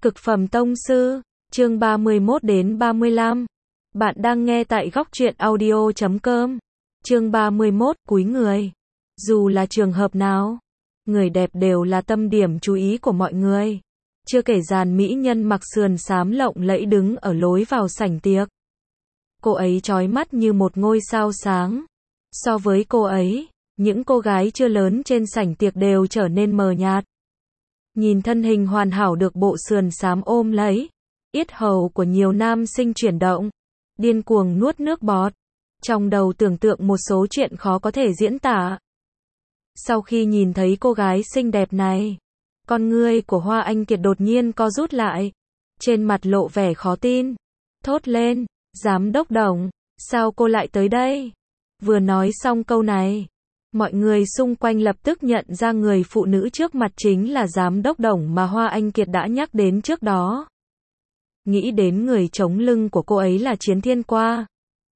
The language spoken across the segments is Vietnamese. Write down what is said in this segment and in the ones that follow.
Cực phẩm tông sư, chương 31 đến 35. Bạn đang nghe tại góc truyện audio.com. Chương 31, cúi người. Dù là trường hợp nào, người đẹp đều là tâm điểm chú ý của mọi người. Chưa kể dàn mỹ nhân mặc sườn xám lộng lẫy đứng ở lối vào sảnh tiệc. Cô ấy chói mắt như một ngôi sao sáng. So với cô ấy, những cô gái chưa lớn trên sảnh tiệc đều trở nên mờ nhạt. Nhìn thân hình hoàn hảo được bộ sườn xám ôm lấy, yết hầu của nhiều nam sinh chuyển động, điên cuồng nuốt nước bọt, trong đầu tưởng tượng một số chuyện khó có thể diễn tả. Sau khi nhìn thấy cô gái xinh đẹp này, con ngươi của Hoa Anh Kiệt đột nhiên co rút lại, trên mặt lộ vẻ khó tin, thốt lên, giám đốc Đồng, sao cô lại tới đây? Vừa nói xong câu này, mọi người xung quanh lập tức nhận ra người phụ nữ trước mặt chính là giám đốc Đồng mà Hoa Anh Kiệt đã nhắc đến trước đó. Nghĩ đến người chống lưng của cô ấy là Chiến Thiên Qua,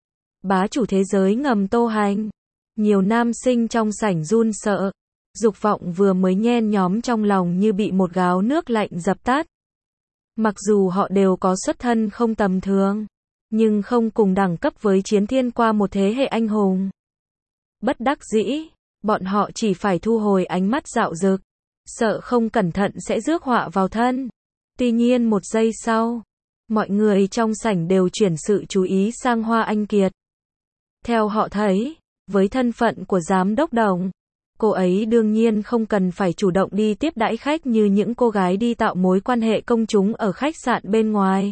bá chủ thế giới ngầm Tô Hành. Nhiều nam sinh trong sảnh run sợ, dục vọng vừa mới nhen nhóm trong lòng như bị một gáo nước lạnh dập tắt. Mặc dù họ đều có xuất thân không tầm thường, nhưng không cùng đẳng cấp với Chiến Thiên Qua một thế hệ anh hùng. Bất đắc dĩ, bọn họ chỉ phải thu hồi ánh mắt dạo dực, sợ không cẩn thận sẽ rước họa vào thân. Tuy nhiên một giây sau, mọi người trong sảnh đều chuyển sự chú ý sang Hoa Anh Kiệt. Theo họ thấy, với thân phận của giám đốc Đồng, cô ấy đương nhiên không cần phải chủ động đi tiếp đãi khách như những cô gái đi tạo mối quan hệ công chúng ở khách sạn bên ngoài.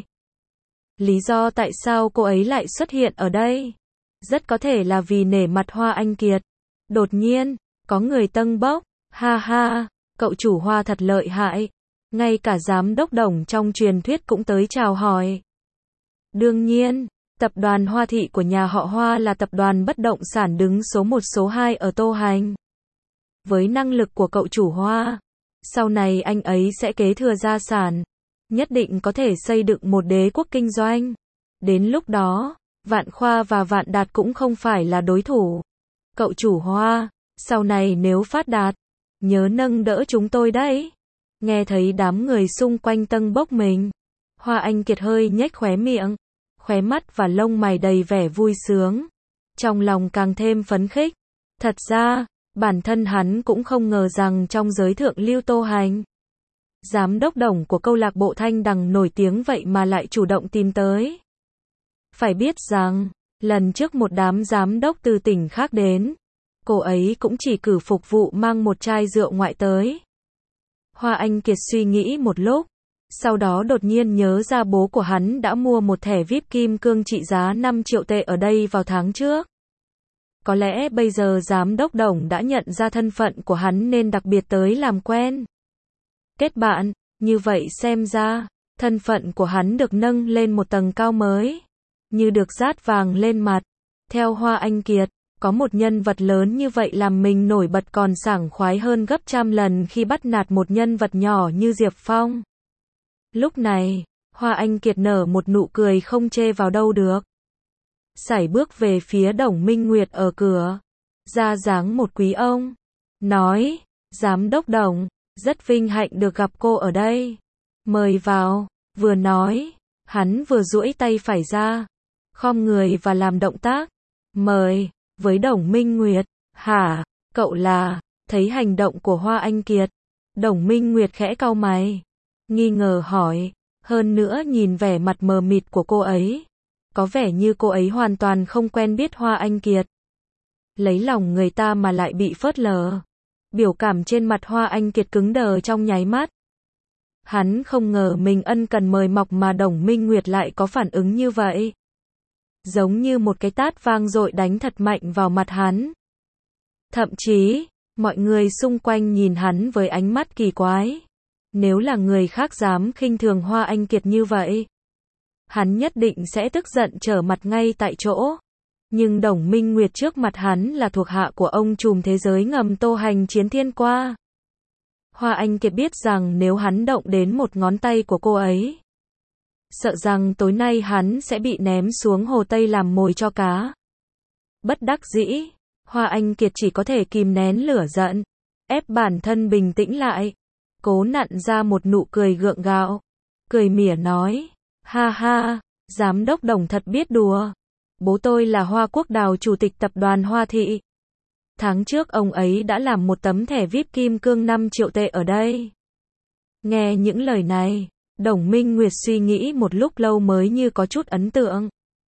Lý do tại sao cô ấy lại xuất hiện ở đây? Rất có thể là vì nể mặt Hoa Anh Kiệt. Đột nhiên, có người tâng bốc, ha ha, cậu chủ Hoa thật lợi hại. Ngay cả giám đốc Đồng trong truyền thuyết cũng tới chào hỏi. Đương nhiên, tập đoàn Hoa Thị của nhà họ Hoa là tập đoàn bất động sản đứng số 1 số 2 ở Tô Hành. Với năng lực của cậu chủ Hoa, sau này anh ấy sẽ kế thừa gia sản, nhất định có thể xây dựng một đế quốc kinh doanh. Đến lúc đó, Vạn Khoa và Vạn Đạt cũng không phải là đối thủ. Cậu chủ Hoa, sau này nếu phát đạt, nhớ nâng đỡ chúng tôi đấy. Nghe thấy đám người xung quanh tâng bốc mình, Hoa Anh Kiệt hơi nhếch khóe miệng, khóe mắt và lông mày đầy vẻ vui sướng. Trong lòng càng thêm phấn khích. Thật ra, bản thân hắn cũng không ngờ rằng trong giới thượng lưu Tô Hành, giám đốc Đồng của câu lạc bộ Thanh Đằng nổi tiếng vậy mà lại chủ động tìm tới. Phải biết rằng, lần trước một đám giám đốc từ tỉnh khác đến, cô ấy cũng chỉ cử phục vụ mang một chai rượu ngoại tới. Hoa Anh Kiệt suy nghĩ một lúc, sau đó đột nhiên nhớ ra bố của hắn đã mua một thẻ VIP kim cương trị giá 5 triệu tệ ở đây vào tháng trước. Có lẽ bây giờ giám đốc Đồng đã nhận ra thân phận của hắn nên đặc biệt tới làm quen. Kết bạn, như vậy xem ra, thân phận của hắn được nâng lên một tầng cao mới, như được dát vàng lên mặt. Theo Hoa Anh Kiệt, có một nhân vật lớn như vậy làm mình nổi bật còn sảng khoái hơn gấp trăm lần khi bắt nạt một nhân vật nhỏ như Diệp Phong. Lúc này, Hoa Anh Kiệt nở một nụ cười không chê vào đâu được. Sải bước về phía Đồng Minh Nguyệt ở cửa, ra dáng một quý ông, nói, giám đốc Đồng, rất vinh hạnh được gặp cô ở đây. Mời vào, vừa nói, hắn vừa duỗi tay phải ra, khom người và làm động tác, mời, với Đồng Minh Nguyệt. Hả, cậu là, thấy hành động của Hoa Anh Kiệt, Đồng Minh Nguyệt khẽ cau mày, nghi ngờ hỏi, hơn nữa nhìn vẻ mặt mờ mịt của cô ấy, có vẻ như cô ấy hoàn toàn không quen biết Hoa Anh Kiệt. Lấy lòng người ta mà lại bị phớt lờ. Biểu cảm trên mặt Hoa Anh Kiệt cứng đờ trong nháy mắt. Hắn không ngờ mình ân cần mời mọc mà Đồng Minh Nguyệt lại có phản ứng như vậy. Giống như một cái tát vang dội đánh thật mạnh vào mặt hắn. Thậm chí, mọi người xung quanh nhìn hắn với ánh mắt kỳ quái. Nếu là người khác dám khinh thường Hoa Anh Kiệt như vậy, hắn nhất định sẽ tức giận trở mặt ngay tại chỗ. Nhưng Đồng Minh Nguyệt trước mặt hắn là thuộc hạ của ông trùm thế giới ngầm Tô Hành Chiến Thiên Qua. Hoa Anh Kiệt biết rằng nếu hắn động đến một ngón tay của cô ấy, sợ rằng tối nay hắn sẽ bị ném xuống hồ Tây làm mồi cho cá. Bất đắc dĩ, Hoa Anh Kiệt chỉ có thể kìm nén lửa giận, ép bản thân bình tĩnh lại, cố nặn ra một nụ cười gượng gạo. cười mỉa nói, ha ha, giám đốc Đồng thật biết đùa. Bố tôi là Hoa Quốc Đào chủ tịch tập đoàn Hoa Thị. Tháng trước ông ấy đã làm một tấm thẻ VIP kim cương 5 triệu tệ ở đây. Nghe những lời này, Đồng Minh Nguyệt suy nghĩ một lúc lâu mới như có chút ấn tượng.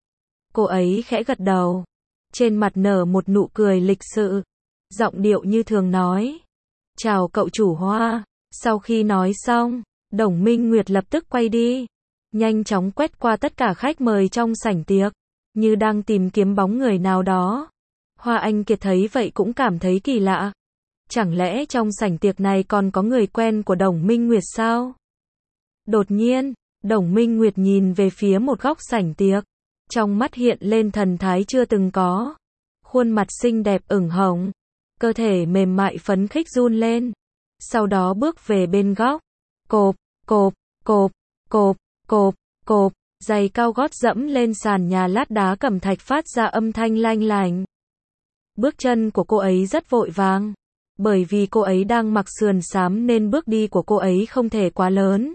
Cô ấy khẽ gật đầu, trên mặt nở một nụ cười lịch sự, giọng điệu như thường nói, chào cậu chủ Hoa. Sau khi nói xong, Đồng Minh Nguyệt lập tức quay đi, nhanh chóng quét qua tất cả khách mời trong sảnh tiệc, như đang tìm kiếm bóng người nào đó. Hoa Anh Kiệt thấy vậy cũng cảm thấy kỳ lạ. Chẳng lẽ trong sảnh tiệc này còn có người quen của Đồng Minh Nguyệt sao? Đột nhiên, Đồng Minh Nguyệt nhìn về phía một góc sảnh tiệc, trong mắt hiện lên thần thái chưa từng có. Khuôn mặt xinh đẹp ửng hồng, cơ thể mềm mại phấn khích run lên. Sau đó bước về bên góc, cộp, cộp, cộp, cộp, cộp, cộp, giày cao gót dẫm lên sàn nhà lát đá cẩm thạch phát ra âm thanh lanh lành. Bước chân của cô ấy rất vội vàng, bởi vì cô ấy đang mặc sườn xám nên bước đi của cô ấy không thể quá lớn.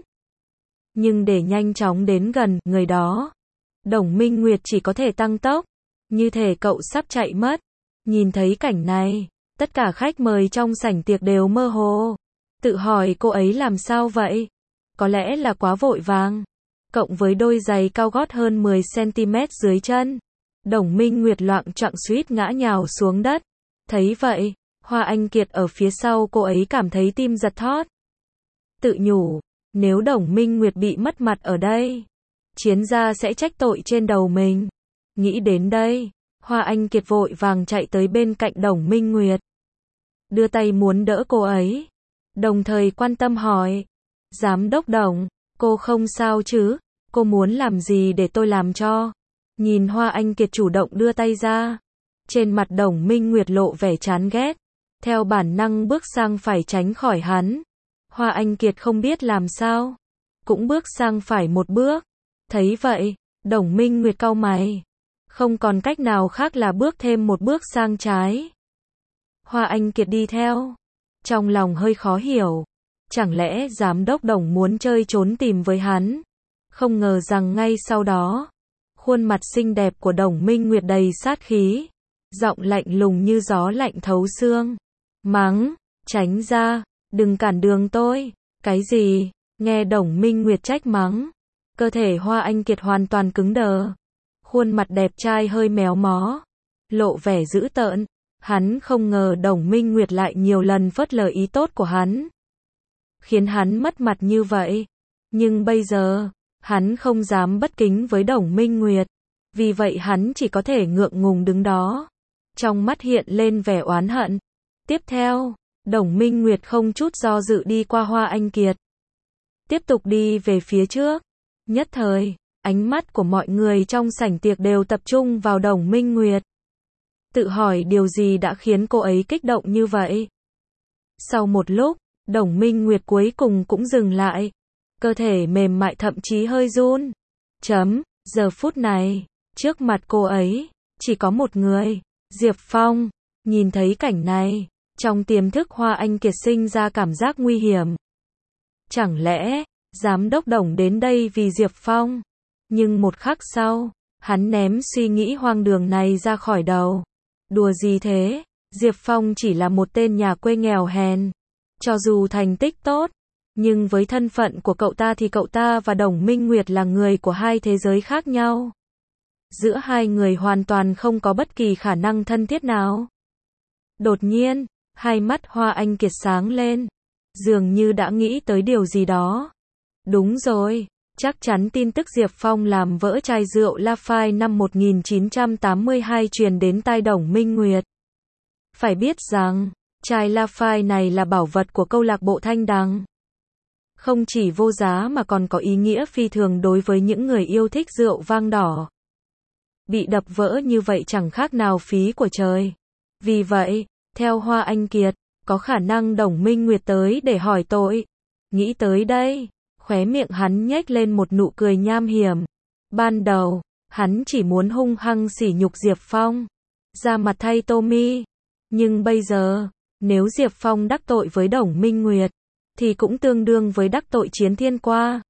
Nhưng để nhanh chóng đến gần người đó, Đồng Minh Nguyệt chỉ có thể tăng tốc, như thể cậu sắp chạy mất. Nhìn thấy cảnh này, tất cả khách mời trong sảnh tiệc đều mơ hồ, tự hỏi cô ấy làm sao vậy? Có lẽ là quá vội vàng, cộng với đôi giày cao gót hơn 10 cm dưới chân. Đồng Minh Nguyệt loạng choạng suýt ngã nhào xuống đất. Thấy vậy, Hoa Anh Kiệt ở phía sau cô ấy cảm thấy tim giật thót. Tự nhủ, nếu Đồng Minh Nguyệt bị mất mặt ở đây, Chiến gia sẽ trách tội trên đầu mình. Nghĩ đến đây, Hoa Anh Kiệt vội vàng chạy tới bên cạnh Đồng Minh Nguyệt, đưa tay muốn đỡ cô ấy, đồng thời quan tâm hỏi, Giám đốc Đồng, cô không sao chứ? Cô muốn làm gì để tôi làm cho? Nhìn Hoa Anh Kiệt chủ động đưa tay ra, trên mặt Đồng Minh Nguyệt lộ vẻ chán ghét, theo bản năng bước sang phải tránh khỏi hắn. Hoa Anh Kiệt không biết làm sao, cũng bước sang phải một bước. Thấy vậy, Đồng Minh Nguyệt cau mày, không còn cách nào khác là bước thêm một bước sang trái. Hoa Anh Kiệt đi theo, trong lòng hơi khó hiểu, chẳng lẽ giám đốc Đồng muốn chơi trốn tìm với hắn? Không ngờ rằng ngay sau đó, khuôn mặt xinh đẹp của Đồng Minh Nguyệt đầy sát khí, giọng lạnh lùng như gió lạnh thấu xương, mắng, tránh ra, đừng cản đường tôi. Cái gì? Nghe Đồng Minh Nguyệt trách mắng, cơ thể Hoa Anh Kiệt hoàn toàn cứng đờ, khuôn mặt đẹp trai hơi méo mó, lộ vẻ dữ tợn. Hắn không ngờ Đồng Minh Nguyệt lại nhiều lần phớt lờ ý tốt của hắn, khiến hắn mất mặt như vậy. Nhưng bây giờ, hắn không dám bất kính với Đồng Minh Nguyệt, vì vậy hắn chỉ có thể ngượng ngùng đứng đó, trong mắt hiện lên vẻ oán hận. Tiếp theo, Đồng Minh Nguyệt không chút do dự đi qua Hoa Anh Kiệt, tiếp tục đi về phía trước. Nhất thời, ánh mắt của mọi người trong sảnh tiệc đều tập trung vào Đồng Minh Nguyệt, tự hỏi điều gì đã khiến cô ấy kích động như vậy. Sau một lúc, Đồng Minh Nguyệt cuối cùng cũng dừng lại, cơ thể mềm mại thậm chí hơi run. Giờ phút này, trước mặt cô ấy, chỉ có một người, Diệp Phong. Nhìn thấy cảnh này, trong tiềm thức Hoa Anh Kiệt sinh ra cảm giác nguy hiểm. Chẳng lẽ, giám đốc Đồng đến đây vì Diệp Phong? Nhưng một khắc sau, hắn ném suy nghĩ hoang đường này ra khỏi đầu. Đùa gì thế? Diệp Phong chỉ là một tên nhà quê nghèo hèn. Cho dù thành tích tốt, nhưng với thân phận của cậu ta thì cậu ta và Đồng Minh Nguyệt là người của hai thế giới khác nhau. Giữa hai người hoàn toàn không có bất kỳ khả năng thân thiết nào. Đột nhiên, hai mắt Hoa Anh Kiệt sáng lên, dường như đã nghĩ tới điều gì đó. Đúng rồi, chắc chắn tin tức Diệp Phong làm vỡ chai rượu Lafite năm 1982 truyền đến tai Đồng Minh Nguyệt. Phải biết rằng, chai Lafite này là bảo vật của câu lạc bộ Thanh Đằng. Không chỉ vô giá mà còn có ý nghĩa phi thường đối với những người yêu thích rượu vang đỏ. Bị đập vỡ như vậy chẳng khác nào phí của trời. Vì vậy, theo Hoa Anh Kiệt, có khả năng Đồng Minh Nguyệt tới để hỏi tội. Nghĩ tới đây, khóe miệng hắn nhếch lên một nụ cười nham hiểm. Ban đầu, hắn chỉ muốn hung hăng sỉ nhục Diệp Phong, ra mặt thay Tommy. Nhưng bây giờ, nếu Diệp Phong đắc tội với Đồng Minh Nguyệt, thì cũng tương đương với đắc tội Chiến Thiên Qua.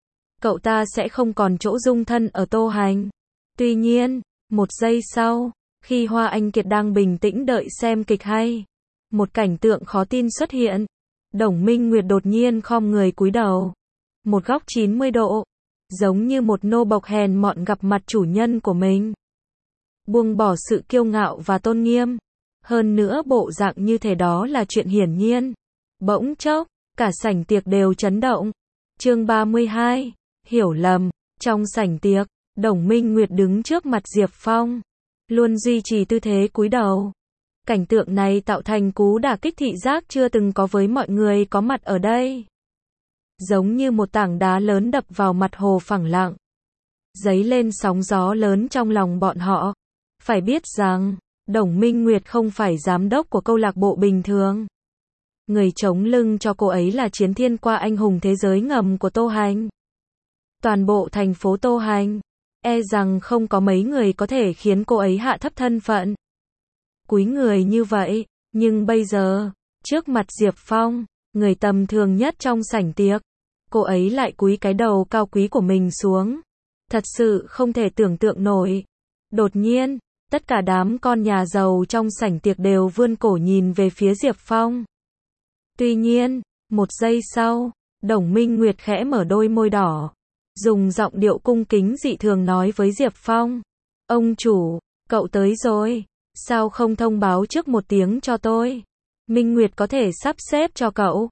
cậu ta sẽ không còn chỗ dung thân ở Tô Hành. Tuy nhiên, một giây sau, khi Hoa Anh Kiệt đang bình tĩnh đợi xem kịch hay, một cảnh tượng khó tin xuất hiện. Đồng Minh Nguyệt đột nhiên khom người cúi đầu. Một góc 90 độ, giống như một nô bộc hèn mọn gặp mặt chủ nhân của mình. Buông bỏ sự kiêu ngạo và tôn nghiêm. Hơn nữa bộ dạng như thế đó là chuyện hiển nhiên. Bỗng chốc, cả sảnh tiệc đều chấn động. Chương 32, hiểu lầm. Trong sảnh tiệc, Đồng Minh Nguyệt đứng trước mặt Diệp Phong, luôn duy trì tư thế cúi đầu. Cảnh tượng này tạo thành cú đả kích thị giác chưa từng có với mọi người có mặt ở đây. Giống như một tảng đá lớn đập vào mặt hồ phẳng lặng, dấy lên sóng gió lớn trong lòng bọn họ. Phải biết rằng, Đồng Minh Nguyệt không phải giám đốc của câu lạc bộ bình thường. Người chống lưng cho cô ấy là chiến thiên qua anh hùng thế giới ngầm của Tô Hành. Toàn bộ thành phố Tô Hành, e rằng không có mấy người có thể khiến cô ấy hạ thấp thân phận. Cúi người như vậy, nhưng bây giờ, trước mặt Diệp Phong, người tầm thường nhất trong sảnh tiệc, cô ấy lại cúi cái đầu cao quý của mình xuống. Thật sự không thể tưởng tượng nổi. Đột nhiên, tất cả đám con nhà giàu trong sảnh tiệc đều vươn cổ nhìn về phía Diệp Phong. Tuy nhiên, một giây sau, Đồng Minh Nguyệt khẽ mở đôi môi đỏ, dùng giọng điệu cung kính dị thường nói với Diệp Phong. Ông chủ, cậu tới rồi, sao không thông báo trước một tiếng cho tôi? Minh Nguyệt có thể sắp xếp cho cậu.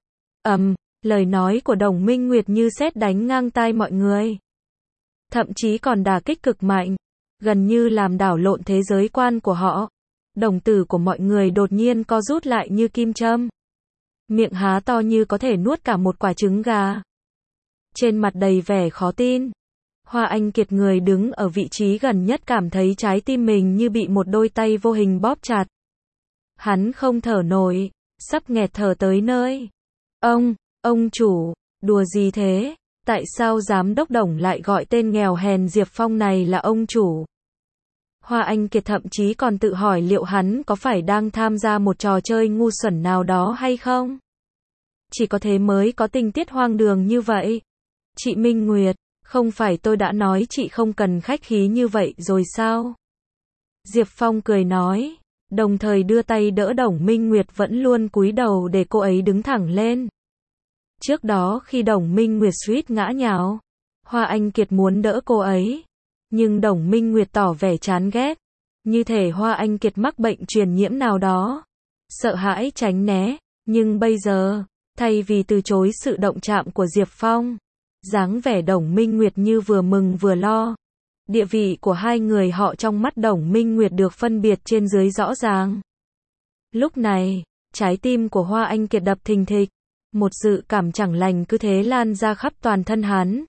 Lời nói của Đồng Minh Nguyệt như sét đánh ngang tai mọi người. Thậm chí còn đả kích cực mạnh, gần như làm đảo lộn thế giới quan của họ. Đồng tử của mọi người đột nhiên co rút lại như kim châm. Miệng há to như có thể nuốt cả một quả trứng gà. Trên mặt đầy vẻ khó tin. Hoa Anh Kiệt, người đứng ở vị trí gần nhất, cảm thấy trái tim mình như bị một đôi tay vô hình bóp chặt. Hắn không thở nổi, sắp nghẹt thở tới nơi. Ông chủ, đùa gì thế? Tại sao giám đốc Đồng lại gọi tên nghèo hèn Diệp Phong này là ông chủ? Hoa Anh Kiệt thậm chí còn tự hỏi liệu hắn có phải đang tham gia một trò chơi ngu xuẩn nào đó hay không? Chỉ có thế mới có tình tiết hoang đường như vậy. Chị Minh Nguyệt, không phải tôi đã nói chị không cần khách khí như vậy rồi sao? Diệp Phong cười nói, đồng thời đưa tay đỡ Đồng Minh Nguyệt vẫn luôn cúi đầu để cô ấy đứng thẳng lên. Trước đó khi Đồng Minh Nguyệt suýt ngã nhào, Hoa Anh Kiệt muốn đỡ cô ấy, nhưng Đồng Minh Nguyệt tỏ vẻ chán ghét, như thể Hoa Anh Kiệt mắc bệnh truyền nhiễm nào đó, sợ hãi tránh né. Nhưng bây giờ, thay vì từ chối sự động chạm của Diệp Phong, dáng vẻ Đồng Minh Nguyệt như vừa mừng vừa lo. Địa vị của hai người họ trong mắt Đồng Minh Nguyệt được phân biệt trên dưới rõ ràng. Lúc này, trái tim của Hoa Anh Kiệt đập thình thịch, một dự cảm chẳng lành cứ thế lan ra khắp toàn thân hắn.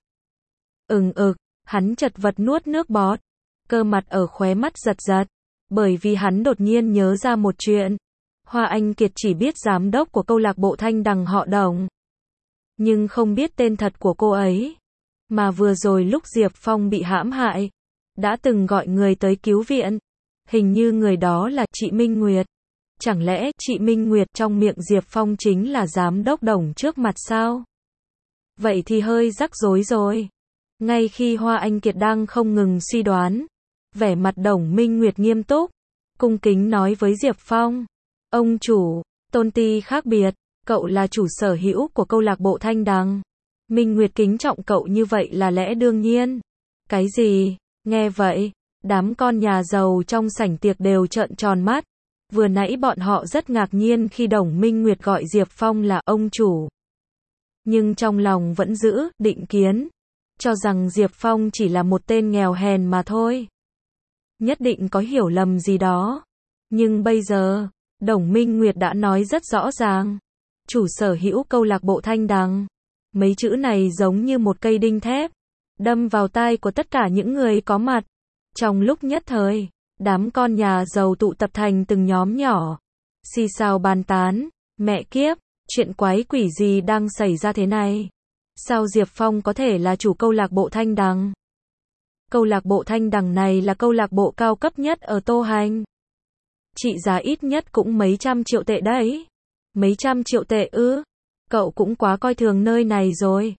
Hắn chật vật nuốt nước bọt, cơ mặt ở khóe mắt giật giật, bởi vì hắn đột nhiên nhớ ra một chuyện. Hoa Anh Kiệt chỉ biết giám đốc của câu lạc bộ Thanh Đằng họ Đồng, nhưng không biết tên thật của cô ấy. Mà vừa rồi lúc Diệp Phong bị hãm hại, đã từng gọi người tới cứu viện. Hình như người đó là chị Minh Nguyệt. Chẳng lẽ chị Minh Nguyệt trong miệng Diệp Phong chính là giám đốc Đồng trước mặt sao? Vậy thì hơi rắc rối rồi. Ngay khi Hoa Anh Kiệt đang không ngừng suy đoán, vẻ mặt Đồng Minh Nguyệt nghiêm túc, cung kính nói với Diệp Phong. Ông chủ, tôn ti khác biệt, cậu là chủ sở hữu của câu lạc bộ Thanh Đằng. Minh Nguyệt kính trọng cậu như vậy là lẽ đương nhiên. Cái gì? Nghe vậy, đám con nhà giàu trong sảnh tiệc đều trợn tròn mắt. Vừa nãy bọn họ rất ngạc nhiên khi Đồng Minh Nguyệt gọi Diệp Phong là ông chủ. Nhưng trong lòng vẫn giữ định kiến, cho rằng Diệp Phong chỉ là một tên nghèo hèn mà thôi. Nhất định có hiểu lầm gì đó. Nhưng bây giờ, Đồng Minh Nguyệt đã nói rất rõ ràng. Chủ sở hữu câu lạc bộ Thanh Đằng. Mấy chữ này giống như một cây đinh thép, đâm vào tai của tất cả những người có mặt. Trong lúc nhất thời, đám con nhà giàu tụ tập thành từng nhóm nhỏ, xì xào bàn tán. Mẹ kiếp, chuyện quái quỷ gì đang xảy ra thế này? Sao Diệp Phong có thể là chủ câu lạc bộ Thanh Đằng? Câu lạc bộ Thanh Đằng này là câu lạc bộ cao cấp nhất ở Tô Hành. Trị giá ít nhất cũng mấy trăm triệu tệ đấy. Mấy trăm triệu tệ ư? Cậu cũng quá coi thường nơi này rồi.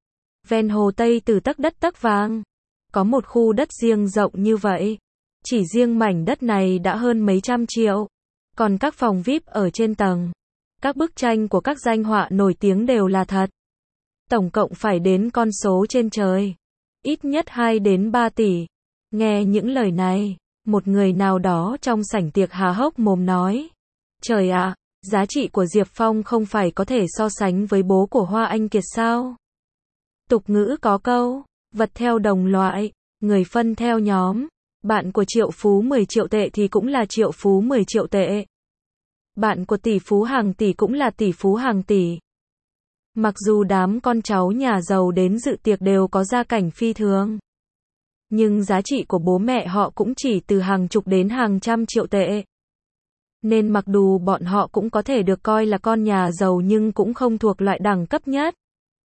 ven hồ Tây Từ tấc đất tấc vàng. Có một khu đất riêng rộng như vậy. Chỉ riêng mảnh đất này đã hơn mấy trăm triệu. Còn các phòng VIP ở trên tầng. Các bức tranh của các danh họa nổi tiếng đều là thật. Tổng cộng phải đến con số trên trời. Ít nhất 2 đến 3 tỷ. Nghe những lời này, một người nào đó trong sảnh tiệc há hốc mồm nói. Trời ạ, giá trị của Diệp Phong không phải có thể so sánh với bố của Hoa Anh Kiệt sao? Tục ngữ có câu, vật theo đồng loại, người phân theo nhóm. Bạn của triệu phú 10 triệu tệ thì cũng là triệu phú 10 triệu tệ. Bạn của tỷ phú hàng tỷ cũng là tỷ phú hàng tỷ. Mặc dù đám con cháu nhà giàu đến dự tiệc đều có gia cảnh phi thường. Nhưng giá trị của bố mẹ họ cũng chỉ từ hàng chục đến hàng trăm triệu tệ. Nên mặc dù bọn họ cũng có thể được coi là con nhà giàu nhưng cũng không thuộc loại đẳng cấp nhất.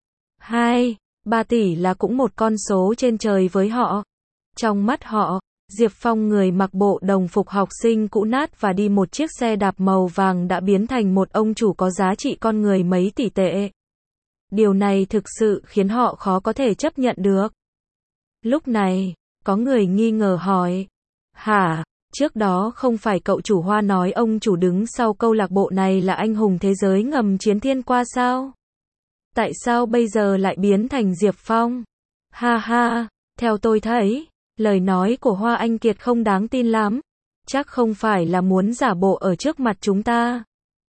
2, 3 tỷ là cũng một con số trên trời với họ. Trong mắt họ, Diệp Phong người mặc bộ đồng phục học sinh cũ nát và đi một chiếc xe đạp màu vàng đã biến thành một ông chủ có giá trị con người mấy tỷ tệ. Điều này thực sự khiến họ khó có thể chấp nhận được. Lúc này, có người nghi ngờ hỏi. Hả, trước đó không phải cậu chủ Hoa nói ông chủ đứng sau câu lạc bộ này là anh hùng thế giới ngầm Chiến Thiên qua sao? Tại sao bây giờ lại biến thành Diệp Phong? Ha ha, theo tôi thấy, lời nói của Hoa Anh Kiệt không đáng tin lắm. Chắc không phải là muốn giả bộ ở trước mặt chúng ta.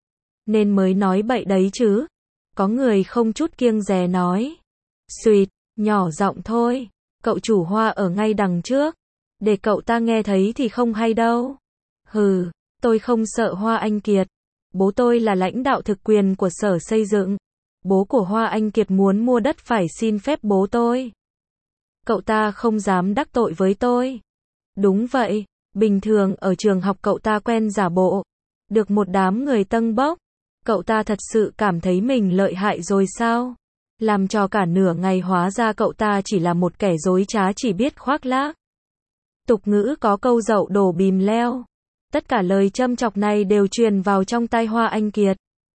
Nên mới nói bậy đấy chứ. Có người không chút kiêng dè nói. Xuyệt, nhỏ giọng thôi. Cậu chủ Hoa ở ngay đằng trước. Để cậu ta nghe thấy thì không hay đâu. Hừ, tôi không sợ Hoa Anh Kiệt. Bố tôi là lãnh đạo thực quyền của Sở Xây dựng. Bố của Hoa Anh Kiệt muốn mua đất phải xin phép bố tôi. Cậu ta không dám đắc tội với tôi. Đúng vậy, bình thường ở trường học cậu ta quen giả bộ. Được một đám người tâng bốc. Cậu ta thật sự cảm thấy mình lợi hại rồi sao? Làm cho cả nửa ngày hóa ra cậu ta chỉ là một kẻ dối trá chỉ biết khoác lác. Tục ngữ có câu dậu đổ bìm leo. Tất cả lời châm chọc này đều truyền vào trong tai Hoa Anh Kiệt.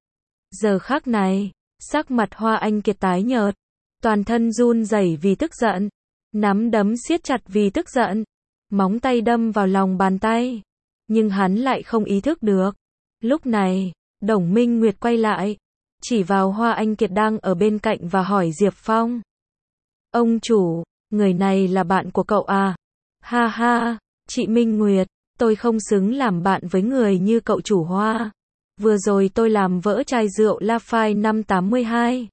Giờ khắc này, sắc mặt Hoa Anh Kiệt tái nhợt. Toàn thân run rẩy vì tức giận. Nắm đấm siết chặt vì tức giận. Móng tay đâm vào lòng bàn tay. Nhưng hắn lại không ý thức được. Lúc này, Đồng Minh Nguyệt quay lại. Chỉ vào Hoa Anh Kiệt đang ở bên cạnh và hỏi Diệp Phong. Ông chủ, người này là bạn của cậu à? Ha ha, chị Minh Nguyệt, tôi không xứng làm bạn với người như cậu chủ Hoa. Vừa rồi tôi làm vỡ chai rượu Lafite năm 82.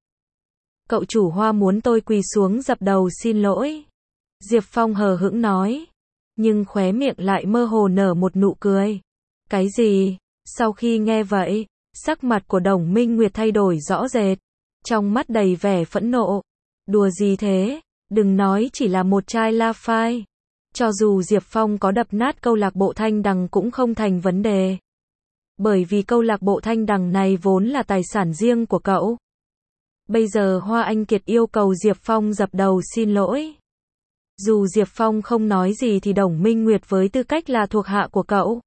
Cậu chủ Hoa muốn tôi quỳ xuống dập đầu xin lỗi. Diệp Phong hờ hững nói. Nhưng khóe miệng lại mơ hồ nở một nụ cười. Cái gì? Sau khi nghe vậy, sắc mặt của Đồng Minh Nguyệt thay đổi rõ rệt. Trong mắt đầy vẻ phẫn nộ. Đùa gì thế? Đừng nói chỉ là một chai Lafite. Cho dù Diệp Phong có đập nát câu lạc bộ Thanh Đằng cũng không thành vấn đề. Bởi vì câu lạc bộ Thanh Đằng này vốn là tài sản riêng của cậu. Bây giờ Hoa Anh Kiệt yêu cầu Diệp Phong dập đầu xin lỗi. Dù Diệp Phong không nói gì thì Đồng Minh Nguyệt với tư cách là thuộc hạ của cậu.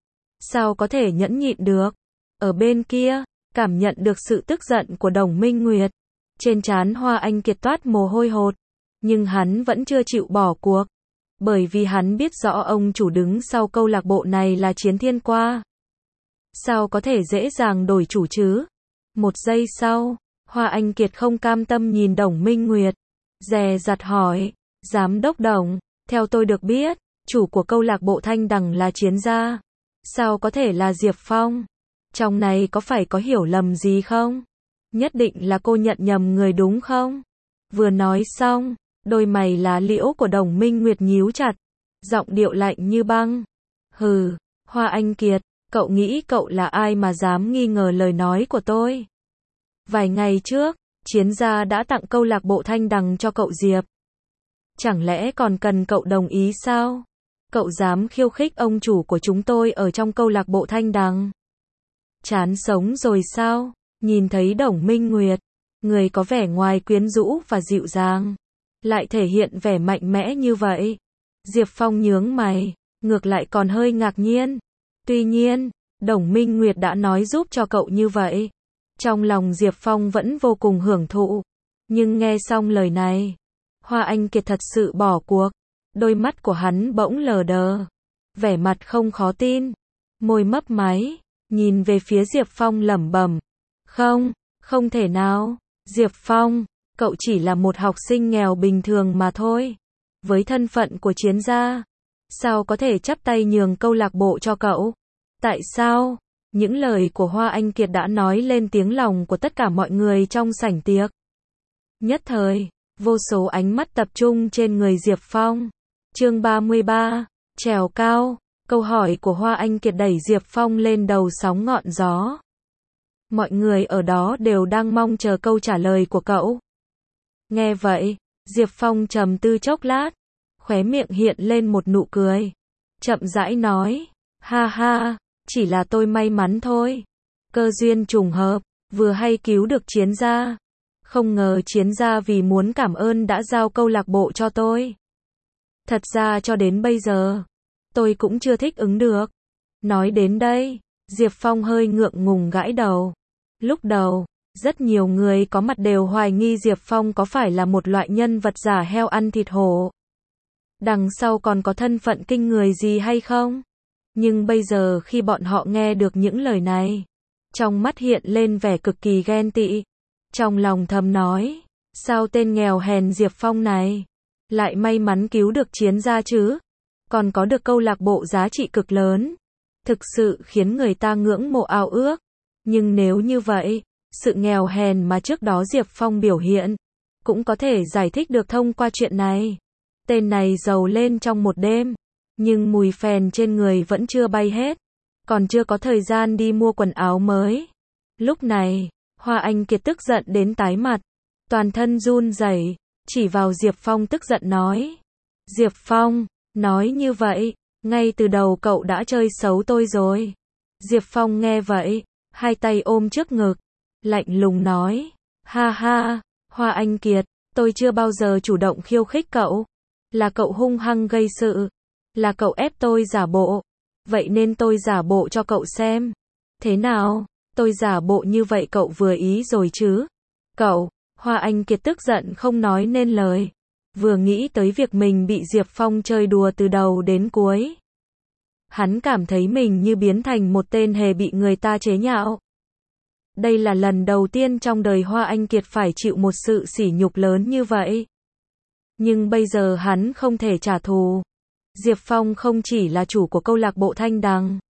Sao có thể nhẫn nhịn được? Ở bên kia, cảm nhận được sự tức giận của Đồng Minh Nguyệt. Trên trán Hoa Anh Kiệt toát mồ hôi hột. Nhưng hắn vẫn chưa chịu bỏ cuộc. Bởi vì hắn biết rõ ông chủ đứng sau câu lạc bộ này là Chiến Thiên qua. Sao có thể dễ dàng đổi chủ chứ? Một giây sau, Hoa Anh Kiệt không cam tâm nhìn Đồng Minh Nguyệt. Dè dặt hỏi, Giám đốc Đồng, theo tôi được biết, chủ của câu lạc bộ Thanh Đằng là Chiến gia. Sao có thể là Diệp Phong? Trong này có phải có hiểu lầm gì không? Nhất định là cô nhận nhầm người đúng không? Vừa nói xong, đôi mày lá liễu của Đồng Minh Nguyệt nhíu chặt. Giọng điệu lạnh như băng. Hừ, Hoa Anh Kiệt, cậu nghĩ cậu là ai mà dám nghi ngờ lời nói của tôi? Vài ngày trước, Chiến gia đã tặng câu lạc bộ Thanh Đằng cho cậu Diệp. Chẳng lẽ còn cần cậu đồng ý sao? Cậu dám khiêu khích ông chủ của chúng tôi ở trong câu lạc bộ Thanh Đằng. Chán sống rồi sao? Nhìn thấy Đồng Minh Nguyệt, người có vẻ ngoài quyến rũ và dịu dàng, lại thể hiện vẻ mạnh mẽ như vậy. Diệp Phong nhướng mày, ngược lại còn hơi ngạc nhiên. Tuy nhiên, Đồng Minh Nguyệt đã nói giúp cho cậu như vậy. Trong lòng Diệp Phong vẫn vô cùng hưởng thụ. Nhưng nghe xong lời này, Hoa Anh Kiệt thật sự bỏ cuộc. Đôi mắt của hắn bỗng lờ đờ, vẻ mặt không khó tin, môi mấp máy, nhìn về phía Diệp Phong lẩm bẩm. Không, không thể nào, Diệp Phong, cậu chỉ là một học sinh nghèo bình thường mà thôi. Với thân phận của chiến gia, sao có thể chắp tay nhường câu lạc bộ cho cậu? Tại sao? Những lời của Hoa Anh Kiệt đã nói lên tiếng lòng của tất cả mọi người trong sảnh tiệc. Nhất thời, vô số ánh mắt tập trung trên người Diệp Phong. Chương 33, trèo cao. Câu hỏi của Hoa Anh Kiệt đẩy Diệp Phong lên đầu sóng ngọn gió. Mọi người ở đó đều đang mong chờ câu trả lời của cậu. Nghe vậy, Diệp Phong trầm tư chốc lát, khóe miệng hiện lên một nụ cười. Chậm rãi nói, ha ha, chỉ là tôi may mắn thôi. Cơ duyên trùng hợp, vừa hay cứu được chiến gia. Không ngờ chiến gia vì muốn cảm ơn đã giao câu lạc bộ cho tôi. Thật ra cho đến bây giờ, tôi cũng chưa thích ứng được. Nói đến đây, Diệp Phong hơi ngượng ngùng gãi đầu. Lúc đầu, rất nhiều người có mặt đều hoài nghi Diệp Phong có phải là một loại nhân vật giả heo ăn thịt hổ. Đằng sau còn có thân phận kinh người gì hay không? Nhưng bây giờ khi bọn họ nghe được những lời này, trong mắt hiện lên vẻ cực kỳ ghen tị. Trong lòng thầm nói, sao tên nghèo hèn Diệp Phong này lại may mắn cứu được chiến gia chứ? Còn có được câu lạc bộ giá trị cực lớn. Thực sự khiến người ta ngưỡng mộ ao ước. Nhưng nếu như vậy, sự nghèo hèn mà trước đó Diệp Phong biểu hiện, cũng có thể giải thích được thông qua chuyện này. Tên này giàu lên trong một đêm, nhưng mùi phèn trên người vẫn chưa bay hết, còn chưa có thời gian đi mua quần áo mới. Lúc này, Hoa Anh Kiệt tức giận đến tái mặt, toàn thân run rẩy, chỉ vào Diệp Phong tức giận nói. Diệp Phong, nói như vậy, ngay từ đầu cậu đã chơi xấu tôi rồi. Diệp Phong nghe vậy, hai tay ôm trước ngực, lạnh lùng nói, ha ha, Hoa Anh Kiệt, tôi chưa bao giờ chủ động khiêu khích cậu. Là cậu hung hăng gây sự, là cậu ép tôi giả bộ, vậy nên tôi giả bộ cho cậu xem. Thế nào, tôi giả bộ như vậy cậu vừa ý rồi chứ? Cậu, Hoa Anh Kiệt tức giận không nói nên lời, vừa nghĩ tới việc mình bị Diệp Phong chơi đùa từ đầu đến cuối. Hắn cảm thấy mình như biến thành một tên hề bị người ta chế nhạo. Đây là lần đầu tiên trong đời Hoa Anh Kiệt phải chịu một sự sỉ nhục lớn như vậy. Nhưng bây giờ hắn không thể trả thù. Diệp Phong không chỉ là chủ của câu lạc bộ Thanh Đằng,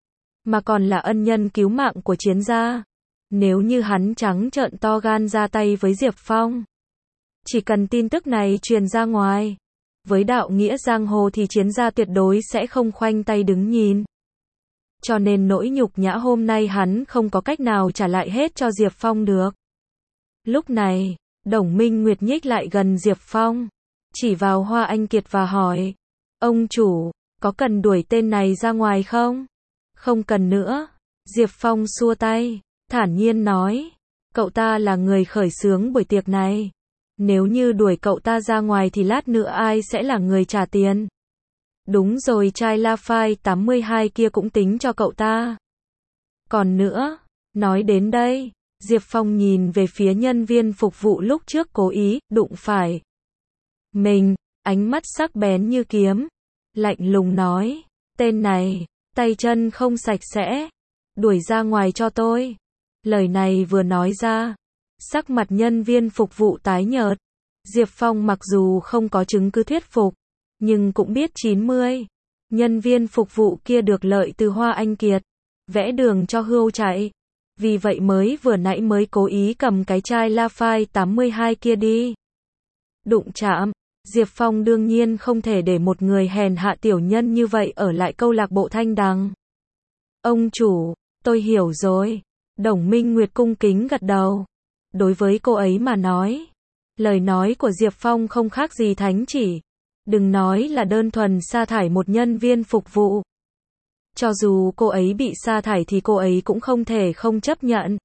mà còn là ân nhân cứu mạng của chiến gia. Nếu như hắn trắng trợn to gan ra tay với Diệp Phong, chỉ cần tin tức này truyền ra ngoài, với đạo nghĩa giang hồ thì chiến gia tuyệt đối sẽ không khoanh tay đứng nhìn. Cho nên nỗi nhục nhã hôm nay hắn không có cách nào trả lại hết cho Diệp Phong được. Lúc này, Đồng Minh Nguyệt nhích lại gần Diệp Phong, chỉ vào Hoa Anh Kiệt và hỏi, ông chủ, có cần đuổi tên này ra ngoài không? Không cần nữa. Diệp Phong xua tay, thản nhiên nói, cậu ta là người khởi xướng buổi tiệc này. Nếu như đuổi cậu ta ra ngoài thì lát nữa ai sẽ là người trả tiền? Đúng rồi, chai La Phai 82 kia cũng tính cho cậu ta. Còn nữa, nói đến đây, Diệp Phong nhìn về phía nhân viên phục vụ lúc trước cố ý đụng phải mình, ánh mắt sắc bén như kiếm, lạnh lùng nói, tên này, tay chân không sạch sẽ, đuổi ra ngoài cho tôi. Lời này vừa nói ra, sắc mặt nhân viên phục vụ tái nhợt. Diệp Phong mặc dù không có chứng cứ thuyết phục, nhưng cũng biết 90 nhân viên phục vụ kia được lợi từ Hoa Anh Kiệt, vẽ đường cho hươu chạy. Vì vậy vừa nãy mới cố ý cầm cái chai La Phai 82 kia đi. Đụng chạm, Diệp Phong đương nhiên không thể để một người hèn hạ tiểu nhân như vậy ở lại câu lạc bộ Thanh Đằng. Ông chủ, tôi hiểu rồi. Đồng Minh Nguyệt cung kính gật đầu. Đối với cô ấy mà nói, lời nói của Diệp Phong không khác gì thánh chỉ. Đừng nói là đơn thuần sa thải một nhân viên phục vụ. Cho dù cô ấy bị sa thải thì cô ấy cũng không thể không chấp nhận.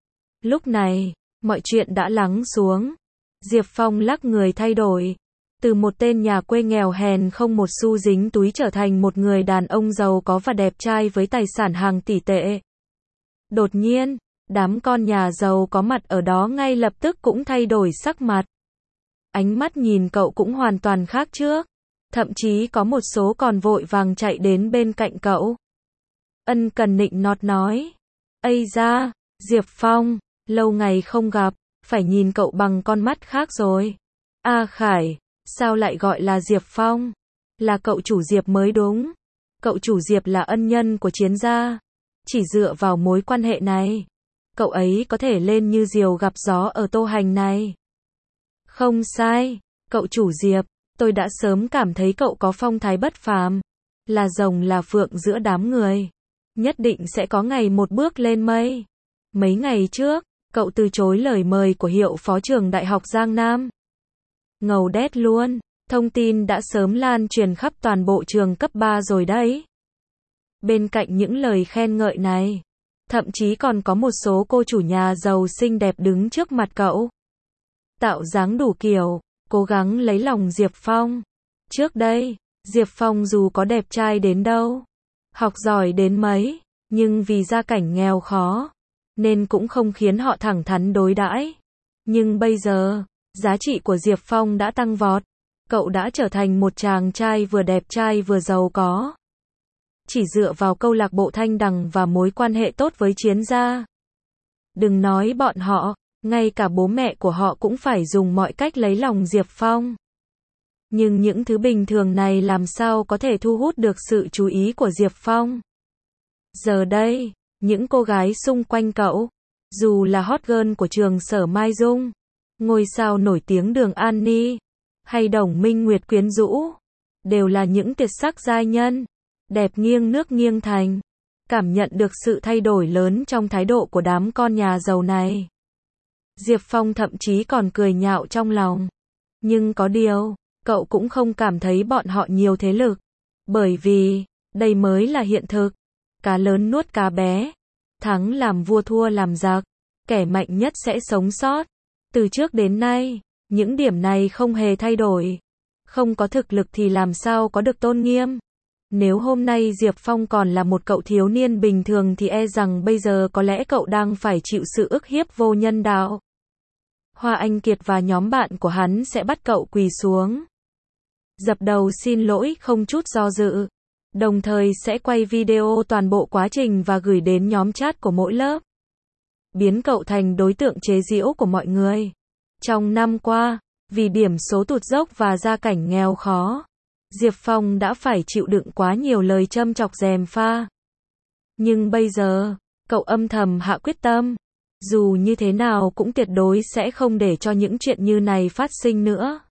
Lúc này, mọi chuyện đã lắng xuống. Diệp Phong lắc người thay đổi. Từ một tên nhà quê nghèo hèn không một xu dính túi trở thành một người đàn ông giàu có và đẹp trai với tài sản hàng tỷ tệ. Đột nhiên, Đám con nhà giàu có mặt ở đó ngay lập tức cũng thay đổi sắc mặt. Ánh mắt nhìn cậu cũng hoàn toàn khác trước. Thậm chí có một số còn vội vàng chạy đến bên cạnh cậu. Ân cần nịnh nọt nói. Ây da, Diệp Phong, lâu ngày không gặp, phải nhìn cậu bằng con mắt khác rồi. A Khải, sao lại gọi là Diệp Phong? Là cậu chủ Diệp mới đúng. Cậu chủ Diệp là ân nhân của Chiến gia. Chỉ dựa vào mối quan hệ này, cậu ấy có thể lên như diều gặp gió ở Tô Hành này. Không sai, cậu chủ Diệp, tôi đã sớm cảm thấy cậu có phong thái bất phàm, là rồng là phượng giữa đám người, nhất định sẽ có ngày một bước lên mây. Mấy ngày trước, cậu từ chối lời mời của hiệu phó trường Đại học Giang Nam. Ngầu đét luôn, thông tin đã sớm lan truyền khắp toàn bộ trường cấp 3 rồi đấy. Bên cạnh những lời khen ngợi này, thậm chí còn có một số cô chủ nhà giàu xinh đẹp đứng trước mặt cậu. Tạo dáng đủ kiểu, cố gắng lấy lòng Diệp Phong. Trước đây, Diệp Phong dù có đẹp trai đến đâu, học giỏi đến mấy, nhưng vì gia cảnh nghèo khó, nên cũng không khiến họ thẳng thắn đối đãi. Nhưng bây giờ, giá trị của Diệp Phong đã tăng vọt. Cậu đã trở thành một chàng trai vừa đẹp trai vừa giàu có. Chỉ dựa vào câu lạc bộ Thanh Đằng và mối quan hệ tốt với Chiến gia. Đừng nói bọn họ, ngay cả bố mẹ của họ cũng phải dùng mọi cách lấy lòng Diệp Phong. Nhưng những thứ bình thường này làm sao có thể thu hút được sự chú ý của Diệp Phong. Giờ đây, những cô gái xung quanh cậu, dù là hot girl của trường Sở Mai Dung, ngôi sao nổi tiếng Đường An Ni, hay Đồng Minh Nguyệt quyến rũ, đều là những tuyệt sắc giai nhân, đẹp nghiêng nước nghiêng thành. Cảm nhận được sự thay đổi lớn trong thái độ của đám con nhà giàu này, Diệp Phong thậm chí còn cười nhạo trong lòng. Nhưng có điều, cậu cũng không cảm thấy bọn họ nhiều thế lực. Bởi vì, đây mới là hiện thực. Cá lớn nuốt cá bé. Thắng làm vua thua làm giặc. Kẻ mạnh nhất sẽ sống sót. Từ trước đến nay, những điểm này không hề thay đổi. Không có thực lực thì làm sao có được tôn nghiêm. Nếu hôm nay Diệp Phong còn là một cậu thiếu niên bình thường thì e rằng bây giờ có lẽ cậu đang phải chịu sự ức hiếp vô nhân đạo. Hoa Anh Kiệt và nhóm bạn của hắn sẽ bắt cậu quỳ xuống, dập đầu xin lỗi không chút do dự. Đồng thời sẽ quay video toàn bộ quá trình và gửi đến nhóm chat của mỗi lớp. Biến cậu thành đối tượng chế giễu của mọi người. Trong năm qua, vì điểm số tụt dốc và gia cảnh nghèo khó, Diệp Phong đã phải chịu đựng quá nhiều lời châm chọc gièm pha. Nhưng bây giờ, cậu âm thầm hạ quyết tâm. Dù như thế nào cũng tuyệt đối sẽ không để cho những chuyện như này phát sinh nữa.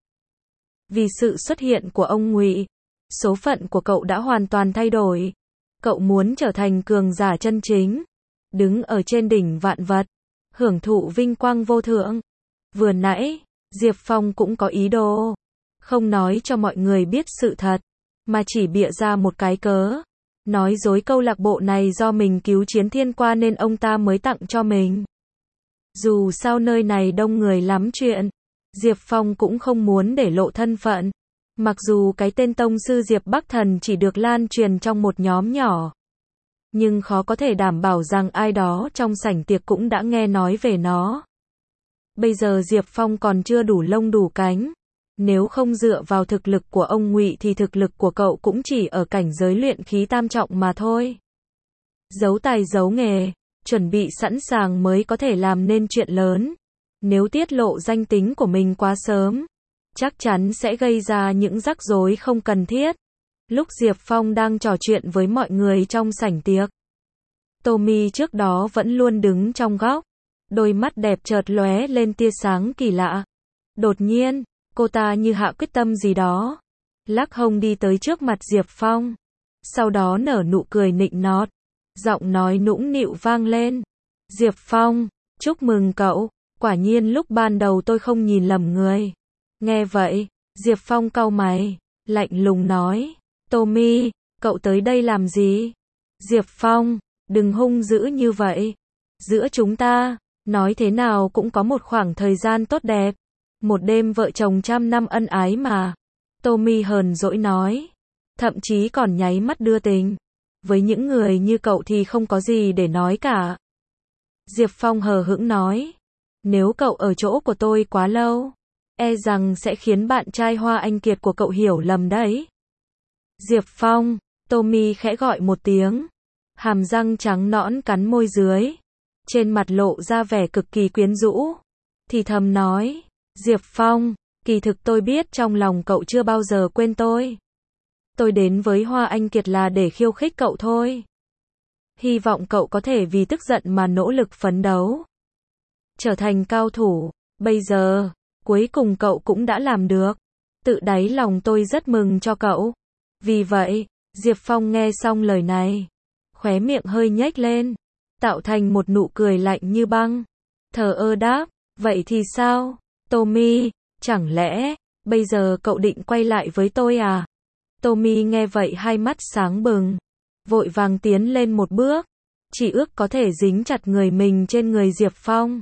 Vì sự xuất hiện của ông Ngụy, số phận của cậu đã hoàn toàn thay đổi. Cậu muốn trở thành cường giả chân chính, đứng ở trên đỉnh vạn vật, hưởng thụ vinh quang vô thượng. Vừa nãy, Diệp Phong cũng có ý đồ, không nói cho mọi người biết sự thật, mà chỉ bịa ra một cái cớ, nói dối câu lạc bộ này do mình cứu Chiến Thiên qua nên ông ta mới tặng cho mình. Dù sao nơi này đông người lắm chuyện, Diệp Phong cũng không muốn để lộ thân phận. Mặc dù cái tên tông sư Diệp Bắc Thần chỉ được lan truyền trong một nhóm nhỏ, nhưng khó có thể đảm bảo rằng ai đó trong sảnh tiệc cũng đã nghe nói về nó. Bây giờ Diệp Phong còn chưa đủ lông đủ cánh. Nếu không dựa vào thực lực của ông Ngụy thì thực lực của cậu cũng chỉ ở cảnh giới luyện khí tam trọng mà thôi. Giấu tài giấu nghề, chuẩn bị sẵn sàng mới có thể làm nên chuyện lớn. Nếu tiết lộ danh tính của mình quá sớm, chắc chắn sẽ gây ra những rắc rối không cần thiết. Lúc Diệp Phong đang trò chuyện với mọi người trong sảnh tiệc, Tommy trước đó vẫn luôn đứng trong góc, đôi mắt đẹp chợt lóe lên tia sáng kỳ lạ. Đột nhiên, cô ta như hạ quyết tâm gì đó, lắc hông đi tới trước mặt Diệp Phong, sau đó nở nụ cười nịnh nọt, giọng nói nũng nịu vang lên. Diệp Phong, chúc mừng cậu, quả nhiên lúc ban đầu tôi không nhìn lầm người. Nghe vậy, Diệp Phong cau mày, lạnh lùng nói, Tommy, cậu tới đây làm gì? Diệp Phong, đừng hung dữ như vậy. Giữa chúng ta, nói thế nào cũng có một khoảng thời gian tốt đẹp. Một đêm vợ chồng trăm năm ân ái mà. Tommy hờn dỗi nói. Thậm chí còn nháy mắt đưa tình. Với những người như cậu thì không có gì để nói cả. Diệp Phong hờ hững nói. Nếu cậu ở chỗ của tôi quá lâu, e rằng sẽ khiến bạn trai Hoa Anh Kiệt của cậu hiểu lầm đấy. Diệp Phong, Tommy khẽ gọi một tiếng. Hàm răng trắng nõn cắn môi dưới. Trên mặt lộ ra vẻ cực kỳ quyến rũ. Thì thầm nói. Diệp Phong, kỳ thực tôi biết trong lòng cậu chưa bao giờ quên tôi. Tôi đến với Hoa Anh Kiệt là để khiêu khích cậu thôi. Hy vọng cậu có thể vì tức giận mà nỗ lực phấn đấu. Trở thành cao thủ. Bây giờ, cuối cùng cậu cũng đã làm được. Tự đáy lòng tôi rất mừng cho cậu. Vì vậy, Diệp Phong nghe xong lời này. Khóe miệng hơi nhếch lên. Tạo thành một nụ cười lạnh như băng. Thờ ơ đáp. Vậy thì sao, Tommy? Chẳng lẽ, bây giờ cậu định quay lại với tôi à? Tommy nghe vậy hai mắt sáng bừng. Vội vàng tiến lên một bước. Chỉ ước có thể dính chặt người mình trên người Diệp Phong.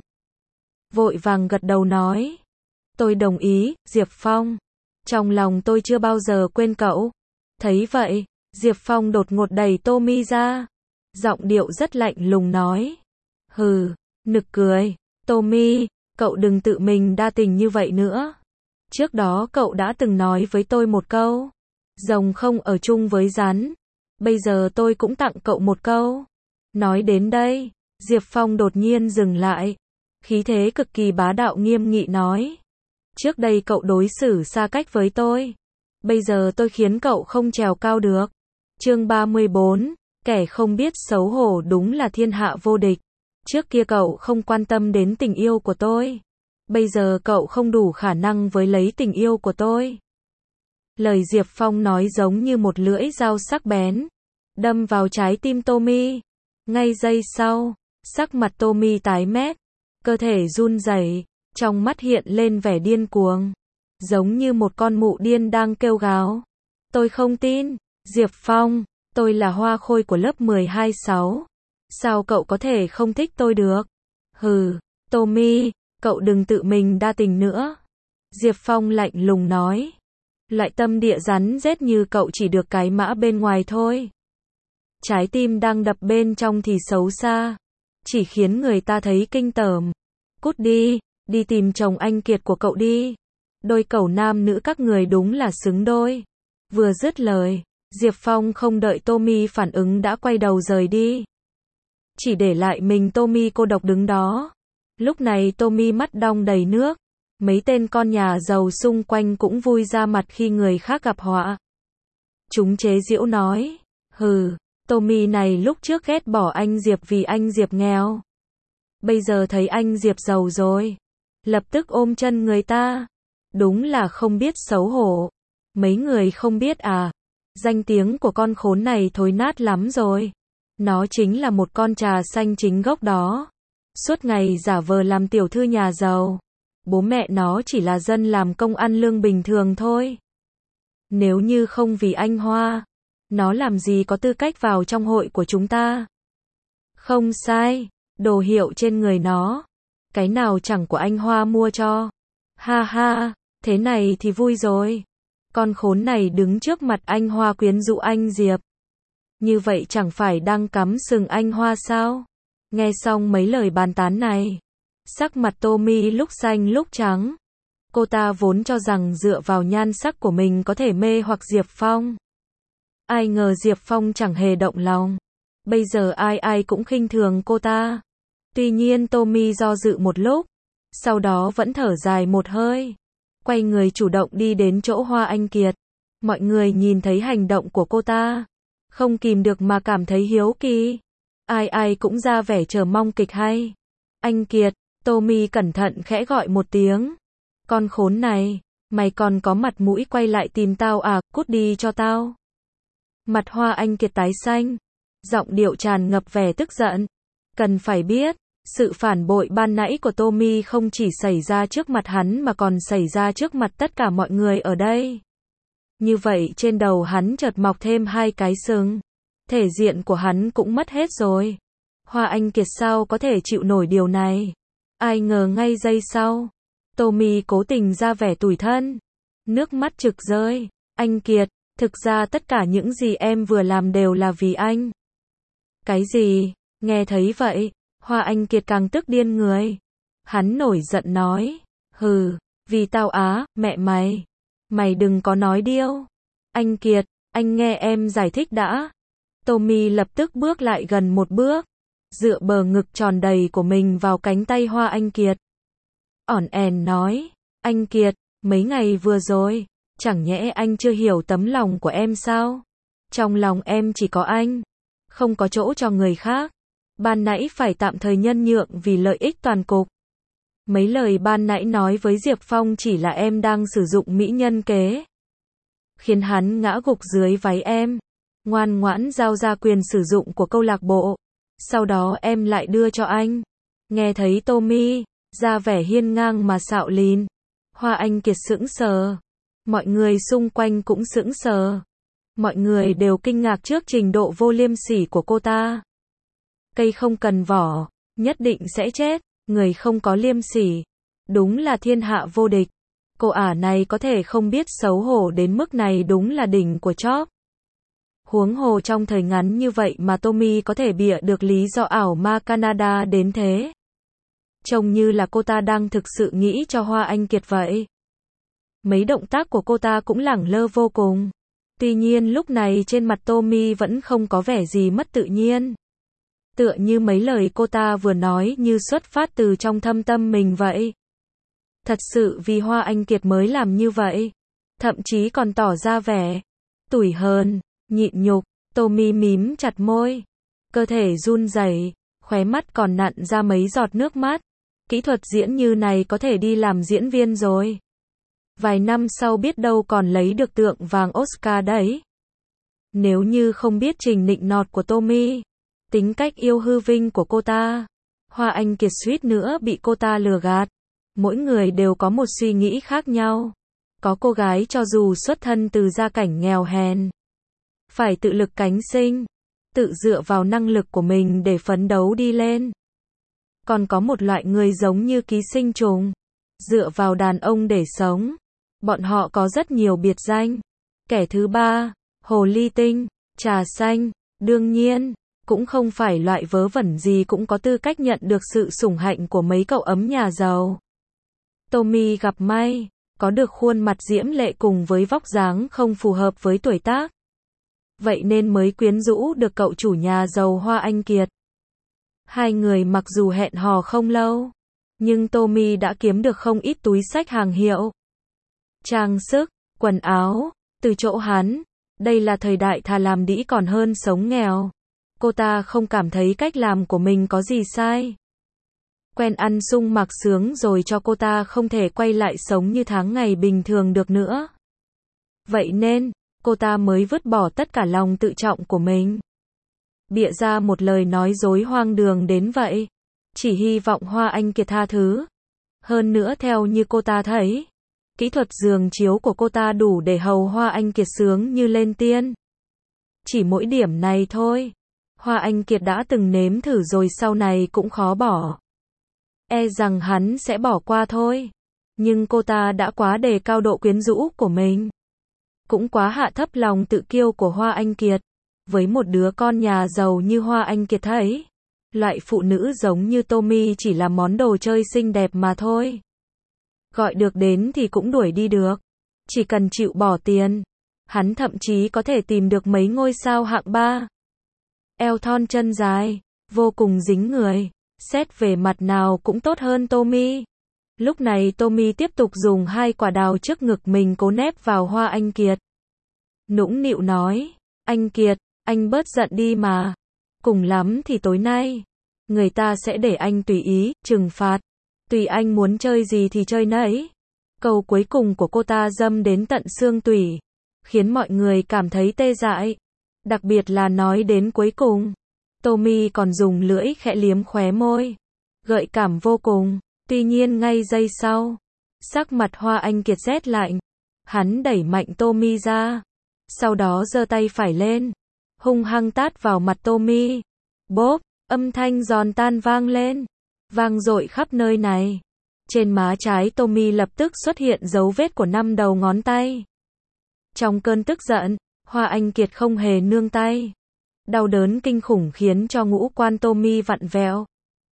Vội vàng gật đầu nói. Tôi đồng ý, Diệp Phong. Trong lòng tôi chưa bao giờ quên cậu. Thấy vậy, Diệp Phong đột ngột đẩy Tommy ra. Giọng điệu rất lạnh lùng nói. Hừ, nực cười. Tommy, cậu đừng tự mình đa tình như vậy nữa. Trước đó cậu đã từng nói với tôi một câu. Rồng không ở chung với rắn. Bây giờ tôi cũng tặng cậu một câu. Nói đến đây, Diệp Phong đột nhiên dừng lại. Khí thế cực kỳ bá đạo nghiêm nghị nói. Trước đây cậu đối xử xa cách với tôi. Bây giờ tôi khiến cậu không trèo cao được. Chương 34, kẻ không biết xấu hổ đúng là thiên hạ vô địch. Trước kia cậu không quan tâm đến tình yêu của tôi. Bây giờ cậu không đủ khả năng với lấy tình yêu của tôi. Lời Diệp Phong nói giống như một lưỡi dao sắc bén. Đâm vào trái tim Tommy. Ngay giây sau, sắc mặt Tommy tái mét. Cơ thể run rẩy, trong mắt hiện lên vẻ điên cuồng. Giống như một con mụ điên đang kêu gào. Tôi không tin, Diệp Phong, tôi là hoa khôi của lớp 12-6. Sao cậu có thể không thích tôi được? Hừ, Tommy, cậu đừng tự mình đa tình nữa. Diệp Phong lạnh lùng nói. Loại tâm địa rắn rết như cậu chỉ được cái mã bên ngoài thôi. Trái tim đang đập bên trong thì xấu xa. Chỉ khiến người ta thấy kinh tởm. Cút đi, đi tìm chồng anh Kiệt của cậu đi. Đôi cẩu nam nữ các người đúng là xứng đôi. Vừa dứt lời, Diệp Phong không đợi Tommy phản ứng đã quay đầu rời đi. Chỉ để lại mình Tommy cô độc đứng đó. Lúc này Tommy mắt đong đầy nước. Mấy tên con nhà giàu xung quanh cũng vui ra mặt khi người khác gặp họa. Chúng chế giễu nói. Hừ, Tommy này lúc trước ghét bỏ anh Diệp vì anh Diệp nghèo. Bây giờ thấy anh Diệp giàu rồi. Lập tức ôm chân người ta. Đúng là không biết xấu hổ. Mấy người không biết à. Danh tiếng của con khốn này thối nát lắm rồi. Nó chính là một con trà xanh chính gốc đó. Suốt ngày giả vờ làm tiểu thư nhà giàu. Bố mẹ nó chỉ là dân làm công ăn lương bình thường thôi. Nếu như không vì anh Hoa, nó làm gì có tư cách vào trong hội của chúng ta. Không sai, đồ hiệu trên người nó. Cái nào chẳng của anh Hoa mua cho. Ha ha, thế này thì vui rồi. Con khốn này đứng trước mặt anh Hoa quyến rũ anh Diệp. Như vậy chẳng phải đang cắm sừng anh Hoa sao? Nghe xong mấy lời bàn tán này, sắc mặt Tommy lúc xanh lúc trắng. Cô ta vốn cho rằng dựa vào nhan sắc của mình có thể mê hoặc Diệp Phong. Ai ngờ Diệp Phong chẳng hề động lòng. Bây giờ ai ai cũng khinh thường cô ta. Tuy nhiên Tommy do dự một lúc, sau đó vẫn thở dài một hơi. Quay người chủ động đi đến chỗ Hoa Anh Kiệt. Mọi người nhìn thấy hành động của cô ta, không kìm được mà cảm thấy hiếu kỳ. Ai ai cũng ra vẻ chờ mong kịch hay. Anh Kiệt, Tommy cẩn thận khẽ gọi một tiếng. Con khốn này, mày còn có mặt mũi quay lại tìm tao à, cút đi cho tao. Mặt Hoa Anh Kiệt tái xanh, giọng điệu tràn ngập vẻ tức giận. Cần phải biết, sự phản bội ban nãy của Tommy không chỉ xảy ra trước mặt hắn mà còn xảy ra trước mặt tất cả mọi người ở đây. Như vậy trên đầu hắn chợt mọc thêm hai cái sừng. Thể diện của hắn cũng mất hết rồi. Hoa Anh Kiệt sao có thể chịu nổi điều này. Ai ngờ ngay giây sau, Tommy cố tình ra vẻ tủi thân. Nước mắt trực rơi. Anh Kiệt, thực ra tất cả những gì em vừa làm đều là vì anh. Cái gì? Nghe thấy vậy, Hoa Anh Kiệt càng tức điên người. Hắn nổi giận nói. Hừ, vì tao á, mẹ mày. Mày đừng có nói điêu. Anh Kiệt, anh nghe em giải thích đã. Tommy lập tức bước lại gần một bước, dựa bờ ngực tròn đầy của mình vào cánh tay Hoa Anh Kiệt. Ỏn ẻn nói. Anh Kiệt, mấy ngày vừa rồi, chẳng nhẽ anh chưa hiểu tấm lòng của em sao? Trong lòng em chỉ có anh, không có chỗ cho người khác. Ban nãy phải tạm thời nhân nhượng vì lợi ích toàn cục. Mấy lời ban nãy nói với Diệp Phong chỉ là em đang sử dụng mỹ nhân kế, khiến hắn ngã gục dưới váy em. Ngoan ngoãn giao ra quyền sử dụng của câu lạc bộ, sau đó em lại đưa cho anh. Nghe thấy Tommy ra vẻ hiên ngang mà xạo lìn, Hoa Anh Kiệt sững sờ. Mọi người xung quanh cũng sững sờ. Mọi người đều kinh ngạc trước trình độ vô liêm sỉ của cô ta. Cây không cần vỏ, nhất định sẽ chết. Người không có liêm sỉ, đúng là thiên hạ vô địch. Cô ả này có thể không biết xấu hổ đến mức này đúng là đỉnh của chóp. Huống hồ trong thời ngắn như vậy mà Tommy có thể bịa được lý do ảo ma Canada đến thế. Trông như là cô ta đang thực sự nghĩ cho Hoa Anh Kiệt vậy. Mấy động tác của cô ta cũng lẳng lơ vô cùng. Tuy nhiên lúc này trên mặt Tommy vẫn không có vẻ gì mất tự nhiên. Tựa như mấy lời cô ta vừa nói như xuất phát từ trong thâm tâm mình vậy. Thật sự vì Hoa Anh Kiệt mới làm như vậy. Thậm chí còn tỏ ra vẻ tủi hờn, nhịn nhục. Tommy mím chặt môi, cơ thể run rẩy, khóe mắt còn nặn ra mấy giọt nước mắt. Kỹ thuật diễn như này có thể đi làm diễn viên rồi. Vài năm sau biết đâu còn lấy được tượng vàng Oscar đấy. Nếu như không biết trình nịnh nọt của Tommy, tính cách yêu hư vinh của cô ta, Hoa Anh Kiệt suýt nữa bị cô ta lừa gạt. Mỗi người đều có một suy nghĩ khác nhau. Có cô gái cho dù xuất thân từ gia cảnh nghèo hèn, phải tự lực cánh sinh, tự dựa vào năng lực của mình để phấn đấu đi lên. Còn có một loại người giống như ký sinh trùng, dựa vào đàn ông để sống. Bọn họ có rất nhiều biệt danh. Kẻ thứ ba, hồ ly tinh, trà xanh, đương nhiên, cũng không phải loại vớ vẩn gì cũng có tư cách nhận được sự sủng hạnh của mấy cậu ấm nhà giàu. Tommy gặp may, có được khuôn mặt diễm lệ cùng với vóc dáng không phù hợp với tuổi tác. Vậy nên mới quyến rũ được cậu chủ nhà giàu Hoa Anh Kiệt. Hai người mặc dù hẹn hò không lâu, nhưng Tommy đã kiếm được không ít túi xách hàng hiệu, trang sức, quần áo, từ chỗ hắn. Đây là thời đại thà làm đĩ còn hơn sống nghèo. Cô ta không cảm thấy cách làm của mình có gì sai. Quen ăn sung mặc sướng rồi cho cô ta không thể quay lại sống như tháng ngày bình thường được nữa. Vậy nên, cô ta mới vứt bỏ tất cả lòng tự trọng của mình, bịa ra một lời nói dối hoang đường đến vậy, chỉ hy vọng Hoa Anh Kiệt tha thứ. Hơn nữa theo như cô ta thấy, kỹ thuật giường chiếu của cô ta đủ để hầu Hoa Anh Kiệt sướng như lên tiên. Chỉ mỗi điểm này thôi, Hoa Anh Kiệt đã từng nếm thử rồi sau này cũng khó bỏ. E rằng hắn sẽ bỏ qua thôi. Nhưng cô ta đã quá đề cao độ quyến rũ của mình, cũng quá hạ thấp lòng tự kiêu của Hoa Anh Kiệt. Với một đứa con nhà giàu như Hoa Anh Kiệt thấy, loại phụ nữ giống như Tommy chỉ là món đồ chơi xinh đẹp mà thôi. Gọi được đến thì cũng đuổi đi được. Chỉ cần chịu bỏ tiền, hắn thậm chí có thể tìm được mấy ngôi sao hạng 3. Eo thon chân dài, vô cùng dính người. Xét về mặt nào cũng tốt hơn Tommy. Lúc này Tommy tiếp tục dùng hai quả đào trước ngực mình cố nép vào Hoa Anh Kiệt. Nũng nịu nói, anh Kiệt, anh bớt giận đi mà. Cùng lắm thì tối nay, người ta sẽ để anh tùy ý, trừng phạt. Tùy anh muốn chơi gì thì chơi nấy. Câu cuối cùng của cô ta dâm đến tận xương tủy, khiến mọi người cảm thấy tê dại. Đặc biệt là nói đến cuối cùng, Tommy còn dùng lưỡi khẽ liếm khóe môi, gợi cảm vô cùng. Tuy nhiên ngay giây sau, sắc mặt Hoa Anh Kiệt rét lạnh. Hắn đẩy mạnh Tommy ra, sau đó giơ tay phải lên, hung hăng tát vào mặt Tommy. Bốp, âm thanh giòn tan vang lên, vang dội khắp nơi này. Trên má trái Tommy lập tức xuất hiện dấu vết của 5 đầu ngón tay. Trong cơn tức giận, Hoa Anh Kiệt không hề nương tay. Đau đớn kinh khủng khiến cho ngũ quan Tommy vặn vẹo.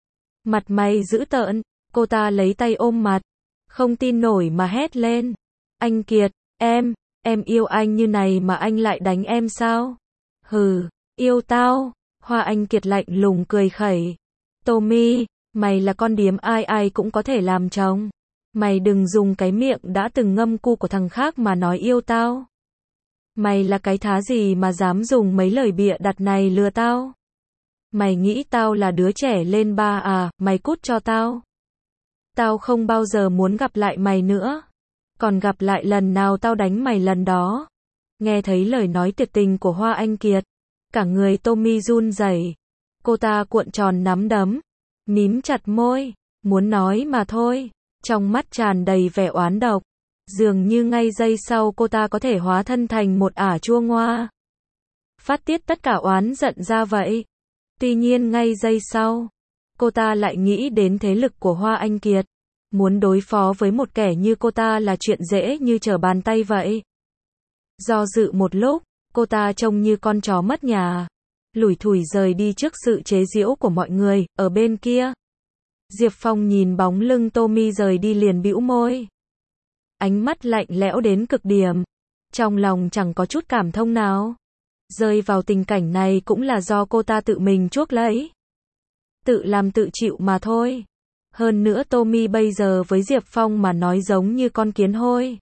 Mặt mày dữ tợn, cô ta lấy tay ôm mặt, không tin nổi mà hét lên. Anh Kiệt, em yêu anh như này mà anh lại đánh em sao? Hừ, yêu tao? Hoa Anh Kiệt lạnh lùng cười khẩy. Tommy, mày là con điếm ai ai cũng có thể làm chồng. Mày đừng dùng cái miệng đã từng ngâm cu của thằng khác mà nói yêu tao. Mày là cái thá gì mà dám dùng mấy lời bịa đặt này lừa tao? Mày nghĩ tao là đứa trẻ lên ba à, mày cút cho tao. Tao không bao giờ muốn gặp lại mày nữa. Còn gặp lại lần nào tao đánh mày lần đó. Nghe thấy lời nói tuyệt tình của Hoa Anh Kiệt, cả người Tommy run rẩy. Cô ta cuộn tròn nắm đấm, mím chặt môi, muốn nói mà thôi, trong mắt tràn đầy vẻ oán độc. Dường như ngay giây sau cô ta có thể hóa thân thành một ả chua ngoa, phát tiết tất cả oán giận ra vậy. Tuy nhiên ngay giây sau, cô ta lại nghĩ đến thế lực của Hoa Anh Kiệt. Muốn đối phó với một kẻ như cô ta là chuyện dễ như trở bàn tay vậy. Do dự một lúc, cô ta trông như con chó mất nhà, lủi thủi rời đi trước sự chế giễu của mọi người. Ở bên kia, Diệp Phong nhìn bóng lưng Tommy rời đi liền bĩu môi. Ánh mắt lạnh lẽo đến cực điểm, trong lòng chẳng có chút cảm thông nào. Rơi vào tình cảnh này cũng là do cô ta tự mình chuốc lấy. Tự làm tự chịu mà thôi. Hơn nữa Tommy bây giờ với Diệp Phong mà nói giống như con kiến hôi.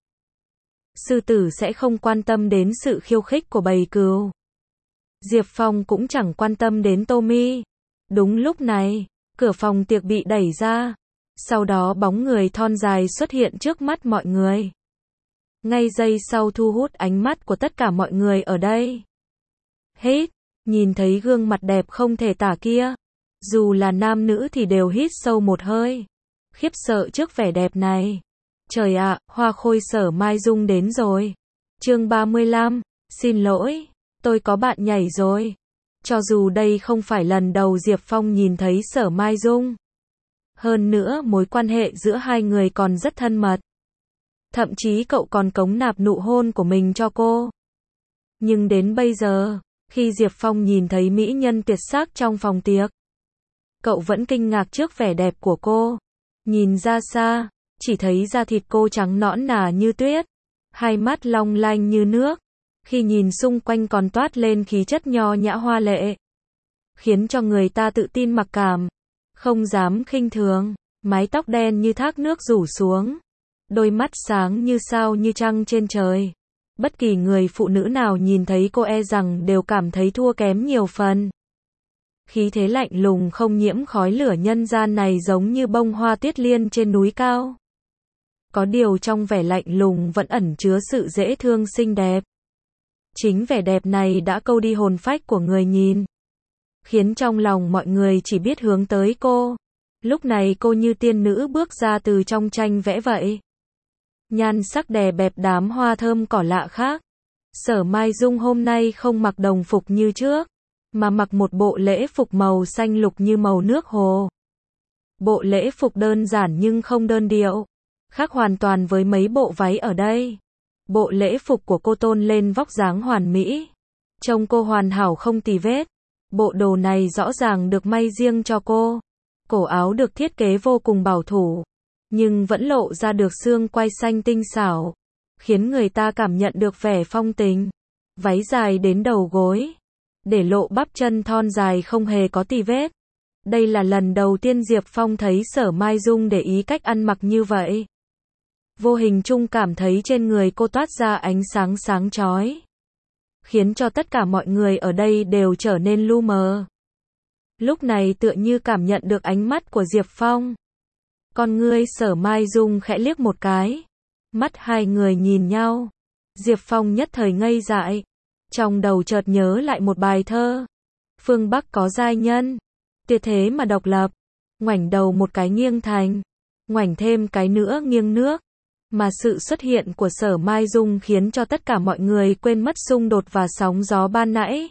Sư tử sẽ không quan tâm đến sự khiêu khích của bầy cừu. Diệp Phong cũng chẳng quan tâm đến Tommy. Đúng lúc này, cửa phòng tiệc bị đẩy ra. Sau đó bóng người thon dài xuất hiện trước mắt mọi người. Ngay giây sau thu hút ánh mắt của tất cả mọi người ở đây. Hít, nhìn thấy gương mặt đẹp không thể tả kia. Dù là nam nữ thì đều hít sâu một hơi. Khiếp sợ trước vẻ đẹp này. Trời ạ, Hoa Khôi Sở Mai Dung đến rồi. Chương 35, xin lỗi, tôi có bạn nhảy rồi. Cho dù đây không phải lần đầu Diệp Phong nhìn thấy Sở Mai Dung. Hơn nữa mối quan hệ giữa hai người còn rất thân mật. Thậm chí cậu còn cống nạp nụ hôn của mình cho cô. Nhưng đến bây giờ, khi Diệp Phong nhìn thấy mỹ nhân tuyệt sắc trong phòng tiệc, cậu vẫn kinh ngạc trước vẻ đẹp của cô. Nhìn ra xa, chỉ thấy da thịt cô trắng nõn nà như tuyết, hai mắt long lanh như nước. Khi nhìn xung quanh còn toát lên khí chất nho nhã hoa lệ, khiến cho người ta tự tin mặc cảm, không dám khinh thường. Mái tóc đen như thác nước rủ xuống, đôi mắt sáng như sao như trăng trên trời. Bất kỳ người phụ nữ nào nhìn thấy cô e rằng đều cảm thấy thua kém nhiều phần. Khí thế lạnh lùng không nhiễm khói lửa nhân gian này giống như bông hoa tuyết liên trên núi cao. Có điều trong vẻ lạnh lùng vẫn ẩn chứa sự dễ thương xinh đẹp. Chính vẻ đẹp này đã câu đi hồn phách của người nhìn, khiến trong lòng mọi người chỉ biết hướng tới cô. Lúc này cô như tiên nữ bước ra từ trong tranh vẽ vậy. Nhan sắc đè bẹp đám hoa thơm cỏ lạ khác. Sở Mai Dung hôm nay không mặc đồng phục như trước, mà mặc một bộ lễ phục màu xanh lục như màu nước hồ. Bộ lễ phục đơn giản nhưng không đơn điệu, khác hoàn toàn với mấy bộ váy ở đây. Bộ lễ phục của cô tôn lên vóc dáng hoàn mỹ, trông cô hoàn hảo không tì vết. Bộ đồ này rõ ràng được may riêng cho cô. Cổ áo được thiết kế vô cùng bảo thủ, nhưng vẫn lộ ra được xương quai xanh tinh xảo, khiến người ta cảm nhận được vẻ phong tình. Váy dài đến đầu gối, để lộ bắp chân thon dài không hề có tì vết. Đây là lần đầu tiên Diệp Phong thấy Sở Mai Dung để ý cách ăn mặc như vậy. Vô hình chung cảm thấy trên người cô toát ra ánh sáng sáng chói, khiến cho tất cả mọi người ở đây đều trở nên lu mờ. Lúc này tựa như cảm nhận được ánh mắt của Diệp Phong. Con ngươi Sở Mai Dung khẽ liếc một cái. Mắt hai người nhìn nhau. Diệp Phong nhất thời ngây dại. Trong đầu chợt nhớ lại một bài thơ. Phương Bắc có giai nhân, tuyệt thế mà độc lập. Ngoảnh đầu một cái nghiêng thành, ngoảnh thêm cái nữa nghiêng nước. Mà sự xuất hiện của Sở Mai Dung khiến cho tất cả mọi người quên mất xung đột và sóng gió ban nãy.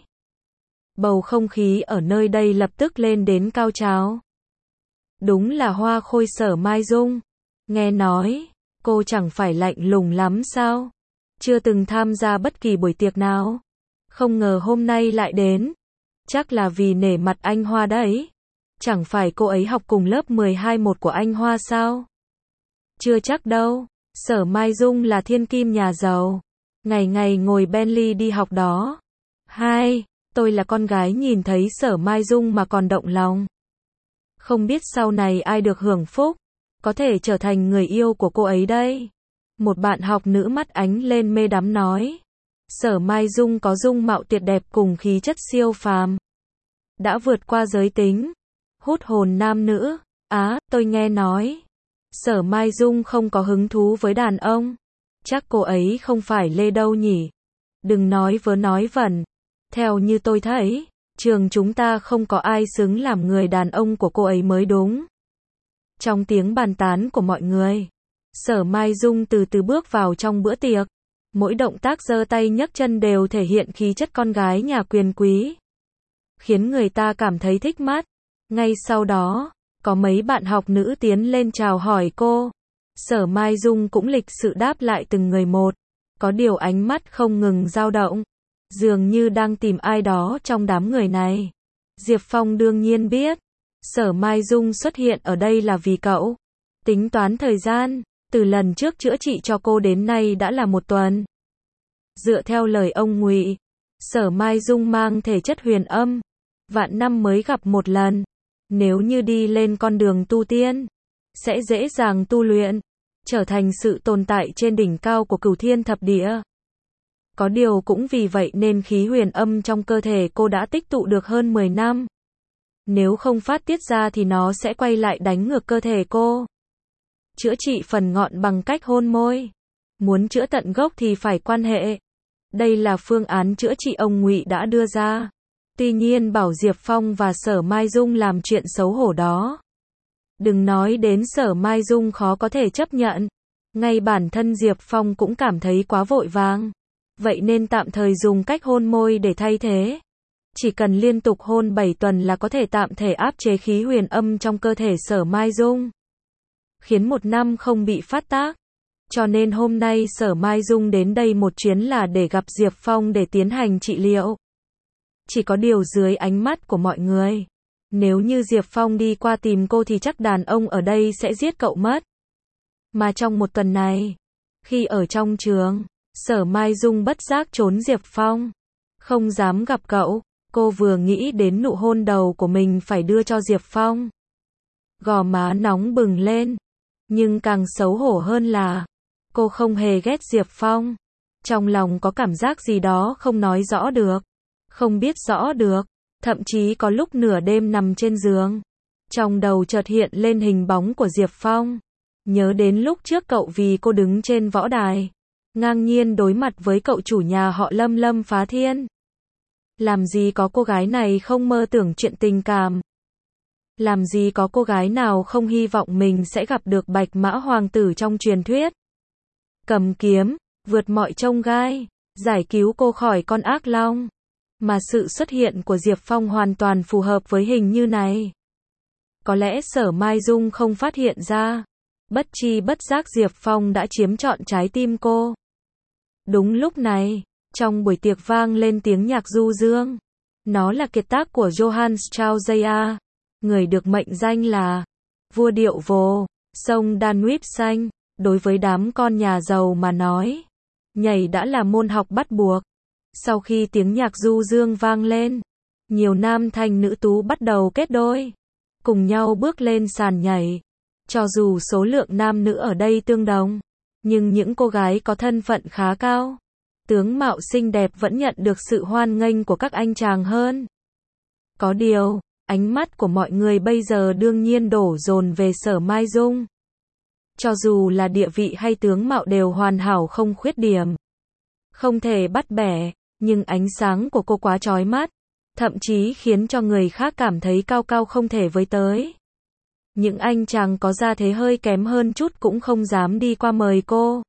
Bầu không khí ở nơi đây lập tức lên đến cao trào. Đúng là Hoa Khôi Sở Mai Dung. Nghe nói, cô chẳng phải lạnh lùng lắm sao? Chưa từng tham gia bất kỳ buổi tiệc nào. Không ngờ hôm nay lại đến. Chắc là vì nể mặt anh Hoa đấy. Chẳng phải cô ấy học cùng lớp 12-1 của anh Hoa sao? Chưa chắc đâu, Sở Mai Dung là thiên kim nhà giàu, ngày ngày ngồi Bentley đi học đó. Hai, tôi là con gái nhìn thấy Sở Mai Dung mà còn động lòng. Không biết sau này ai được hưởng phúc, có thể trở thành người yêu của cô ấy đây. Một bạn học nữ mắt ánh lên mê đắm nói. Sở Mai Dung có dung mạo tuyệt đẹp cùng khí chất siêu phàm. Đã vượt qua giới tính, hút hồn nam nữ. Tôi nghe nói. Sở Mai Dung không có hứng thú với đàn ông. Chắc cô ấy không phải Lê đâu nhỉ. Đừng nói vớ nói vẩn. Theo như tôi thấy, trường chúng ta không có ai xứng làm người đàn ông của cô ấy mới đúng. Trong tiếng bàn tán của mọi người, Sở Mai Dung từ từ bước vào trong bữa tiệc. Mỗi động tác giơ tay nhấc chân đều thể hiện khí chất con gái nhà quyền quý, khiến người ta cảm thấy thích mắt. Ngay sau đó, có mấy bạn học nữ tiến lên chào hỏi cô. Sở Mai Dung cũng lịch sự đáp lại từng người một. Có điều ánh mắt không ngừng dao động, dường như đang tìm ai đó trong đám người này. Diệp Phong đương nhiên biết, Sở Mai Dung xuất hiện ở đây là vì cậu. Tính toán thời gian, từ lần trước chữa trị cho cô đến nay đã là 1 tuần. Dựa theo lời ông Ngụy, Sở Mai Dung mang thể chất huyền âm, vạn năm mới gặp một lần. Nếu như đi lên con đường tu tiên, sẽ dễ dàng tu luyện, trở thành sự tồn tại trên đỉnh cao của Cửu Thiên Thập Địa. Có điều cũng vì vậy nên khí huyền âm trong cơ thể cô đã tích tụ được hơn 10 năm. Nếu không phát tiết ra thì nó sẽ quay lại đánh ngược cơ thể cô. Chữa trị phần ngọn bằng cách hôn môi. Muốn chữa tận gốc thì phải quan hệ. Đây là phương án chữa trị ông Ngụy đã đưa ra. Tuy nhiên bảo Diệp Phong và Sở Mai Dung làm chuyện xấu hổ đó. Đừng nói đến Sở Mai Dung khó có thể chấp nhận. Ngay bản thân Diệp Phong cũng cảm thấy quá vội vàng. Vậy nên tạm thời dùng cách hôn môi để thay thế. Chỉ cần liên tục hôn 7 tuần là có thể tạm thể áp chế khí huyền âm trong cơ thể Sở Mai Dung, khiến 1 năm không bị phát tác. Cho nên hôm nay Sở Mai Dung đến đây một chuyến là để gặp Diệp Phong để tiến hành trị liệu. Chỉ có điều dưới ánh mắt của mọi người, nếu như Diệp Phong đi qua tìm cô thì chắc đàn ông ở đây sẽ giết cậu mất. Mà trong 1 tuần này, khi ở trong trường, Sở Mai Dung bất giác trốn Diệp Phong, không dám gặp cậu. Cô vừa nghĩ đến nụ hôn đầu của mình phải đưa cho Diệp Phong, gò má nóng bừng lên. Nhưng càng xấu hổ hơn là cô không hề ghét Diệp Phong. Trong lòng có cảm giác gì đó không nói rõ được, không biết rõ được. Thậm chí có lúc nửa đêm nằm trên giường, trong đầu chợt hiện lên hình bóng của Diệp Phong. Nhớ đến lúc trước cậu vì cô đứng trên võ đài, ngang nhiên đối mặt với cậu chủ nhà họ Lâm Lâm Phá Thiên. Làm gì có cô gái này không mơ tưởng chuyện tình cảm. Làm gì có cô gái nào không hy vọng mình sẽ gặp được Bạch Mã Hoàng tử trong truyền thuyết. Cầm kiếm, vượt mọi chông gai, giải cứu cô khỏi con ác long. Mà sự xuất hiện của Diệp Phong hoàn toàn phù hợp với hình như này. Có lẽ Sở Mai Dung không phát hiện ra. Bất chi bất giác Diệp Phong đã chiếm trọn trái tim cô. Đúng lúc này, trong buổi tiệc vang lên tiếng nhạc du dương. Nó là kiệt tác của Johann Strauss Jr., người được mệnh danh là vua điệu vồ, sông Danube xanh. Đối với đám con nhà giàu mà nói, nhảy đã là môn học bắt buộc. Sau khi tiếng nhạc du dương vang lên, nhiều nam thanh nữ tú bắt đầu kết đôi, cùng nhau bước lên sàn nhảy. Cho dù số lượng nam nữ ở đây tương đồng, nhưng những cô gái có thân phận khá cao, tướng mạo xinh đẹp vẫn nhận được sự hoan nghênh của các anh chàng hơn. Có điều, ánh mắt của mọi người bây giờ đương nhiên đổ dồn về Sở Mai Dung. Cho dù là địa vị hay tướng mạo đều hoàn hảo không khuyết điểm, không thể bắt bẻ, nhưng ánh sáng của cô quá chói mắt, thậm chí khiến cho người khác cảm thấy cao cao không thể với tới. Những anh chàng có gia thế hơi kém hơn chút cũng không dám đi qua mời cô.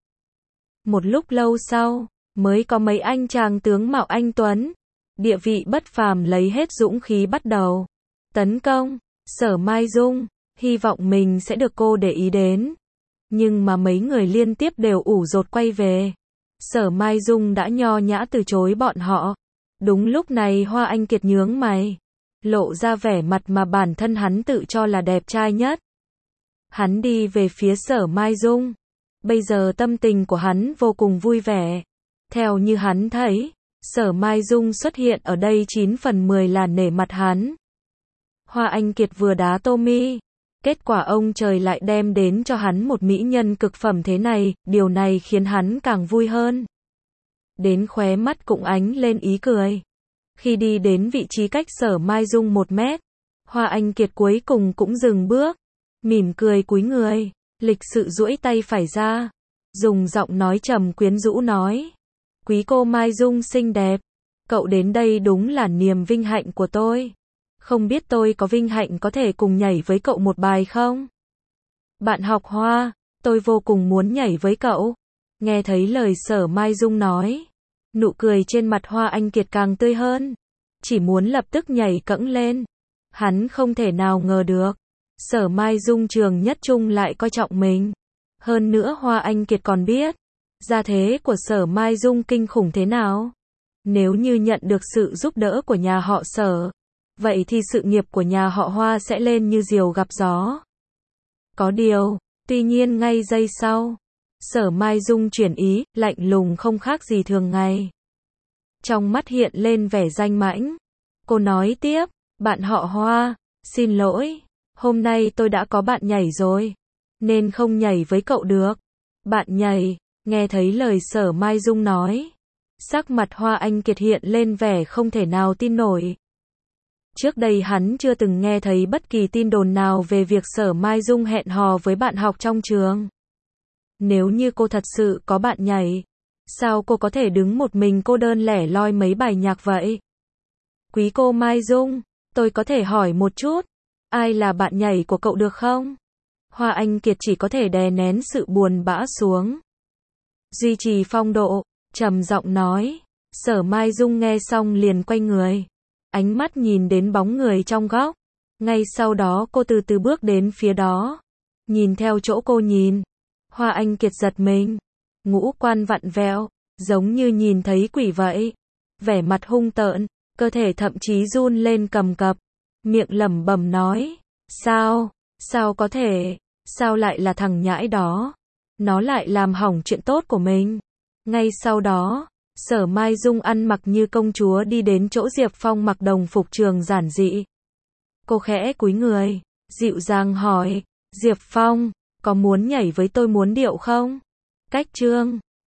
Một lúc lâu sau, mới có mấy anh chàng tướng mạo anh tuấn, địa vị bất phàm lấy hết dũng khí bắt đầu tấn công Sở Mai Dung, hy vọng mình sẽ được cô để ý đến. Nhưng mà mấy người liên tiếp đều ủ rột quay về. Sở Mai Dung đã nho nhã từ chối bọn họ. Đúng lúc này Hoa Anh Kiệt nhướng mày. lộ ra vẻ mặt mà bản thân hắn tự cho là đẹp trai nhất. Hắn đi về phía Sở Mai Dung. Bây giờ tâm tình của hắn vô cùng vui vẻ. Theo như hắn thấy, Sở Mai Dung xuất hiện ở đây 9 phần 10 là nể mặt hắn. Hoa Anh Kiệt vừa đá Tommy, kết quả ông trời lại đem đến cho hắn một mỹ nhân cực phẩm thế này, điều này khiến hắn càng vui hơn. Đến khóe mắt cũng ánh lên ý cười. Khi đi đến vị trí cách Sở Mai Dung 1 mét, Hoa Anh Kiệt cuối cùng cũng dừng bước, mỉm cười cúi người, lịch sự duỗi tay phải ra, dùng giọng nói trầm quyến rũ nói: "Quý cô Mai Dung xinh đẹp, cậu đến đây đúng là niềm vinh hạnh của tôi. Không biết tôi có vinh hạnh có thể cùng nhảy với cậu một bài không?" "Bạn học Hoa, tôi vô cùng muốn nhảy với cậu." Nghe thấy lời Sở Mai Dung nói, nụ cười trên mặt Hoa Anh Kiệt càng tươi hơn, chỉ muốn lập tức nhảy cẫng lên. Hắn không thể nào ngờ được, Sở Mai Dung trường nhất trung lại coi trọng mình. Hơn nữa Hoa Anh Kiệt còn biết, gia thế của Sở Mai Dung kinh khủng thế nào. Nếu như nhận được sự giúp đỡ của nhà họ Sở, vậy thì sự nghiệp của nhà họ Hoa sẽ lên như diều gặp gió. Có điều, tuy nhiên ngay giây sau, Sở Mai Dung chuyển ý, lạnh lùng không khác gì thường ngày. Trong mắt hiện lên vẻ danh mãnh. Cô nói tiếp: "Bạn họ Hoa, xin lỗi, hôm nay tôi đã có bạn nhảy rồi, nên không nhảy với cậu được." "Bạn nhảy?" Nghe thấy lời Sở Mai Dung nói, sắc mặt Hoa Anh Kiệt hiện lên vẻ không thể nào tin nổi. Trước đây hắn chưa từng nghe thấy bất kỳ tin đồn nào về việc Sở Mai Dung hẹn hò với bạn học trong trường. Nếu như cô thật sự có bạn nhảy, sao cô có thể đứng một mình cô đơn lẻ loi mấy bài nhạc vậy? "Quý cô Mai Dung, tôi có thể hỏi một chút, ai là bạn nhảy của cậu được không?" Hoa Anh Kiệt chỉ có thể đè nén sự buồn bã xuống, duy trì phong độ, trầm giọng nói. Sở Mai Dung nghe xong liền quay người, ánh mắt nhìn đến bóng người trong góc. Ngay sau đó cô từ từ bước đến phía đó, nhìn theo chỗ cô nhìn. Hoa Anh Kiệt giật mình, ngũ quan vặn vẹo, giống như nhìn thấy quỷ vậy. Vẻ mặt hung tợn, cơ thể thậm chí run lên cầm cập, miệng lẩm bẩm nói: sao có thể, sao lại là thằng nhãi đó, nó lại làm hỏng chuyện tốt của mình." Ngay sau đó, Sở Mai Dung ăn mặc như công chúa đi đến chỗ Diệp Phong mặc đồng phục trường giản dị. Cô khẽ cúi người, dịu dàng hỏi: "Diệp Phong, có muốn nhảy với tôi muốn điệu không?" Cách chương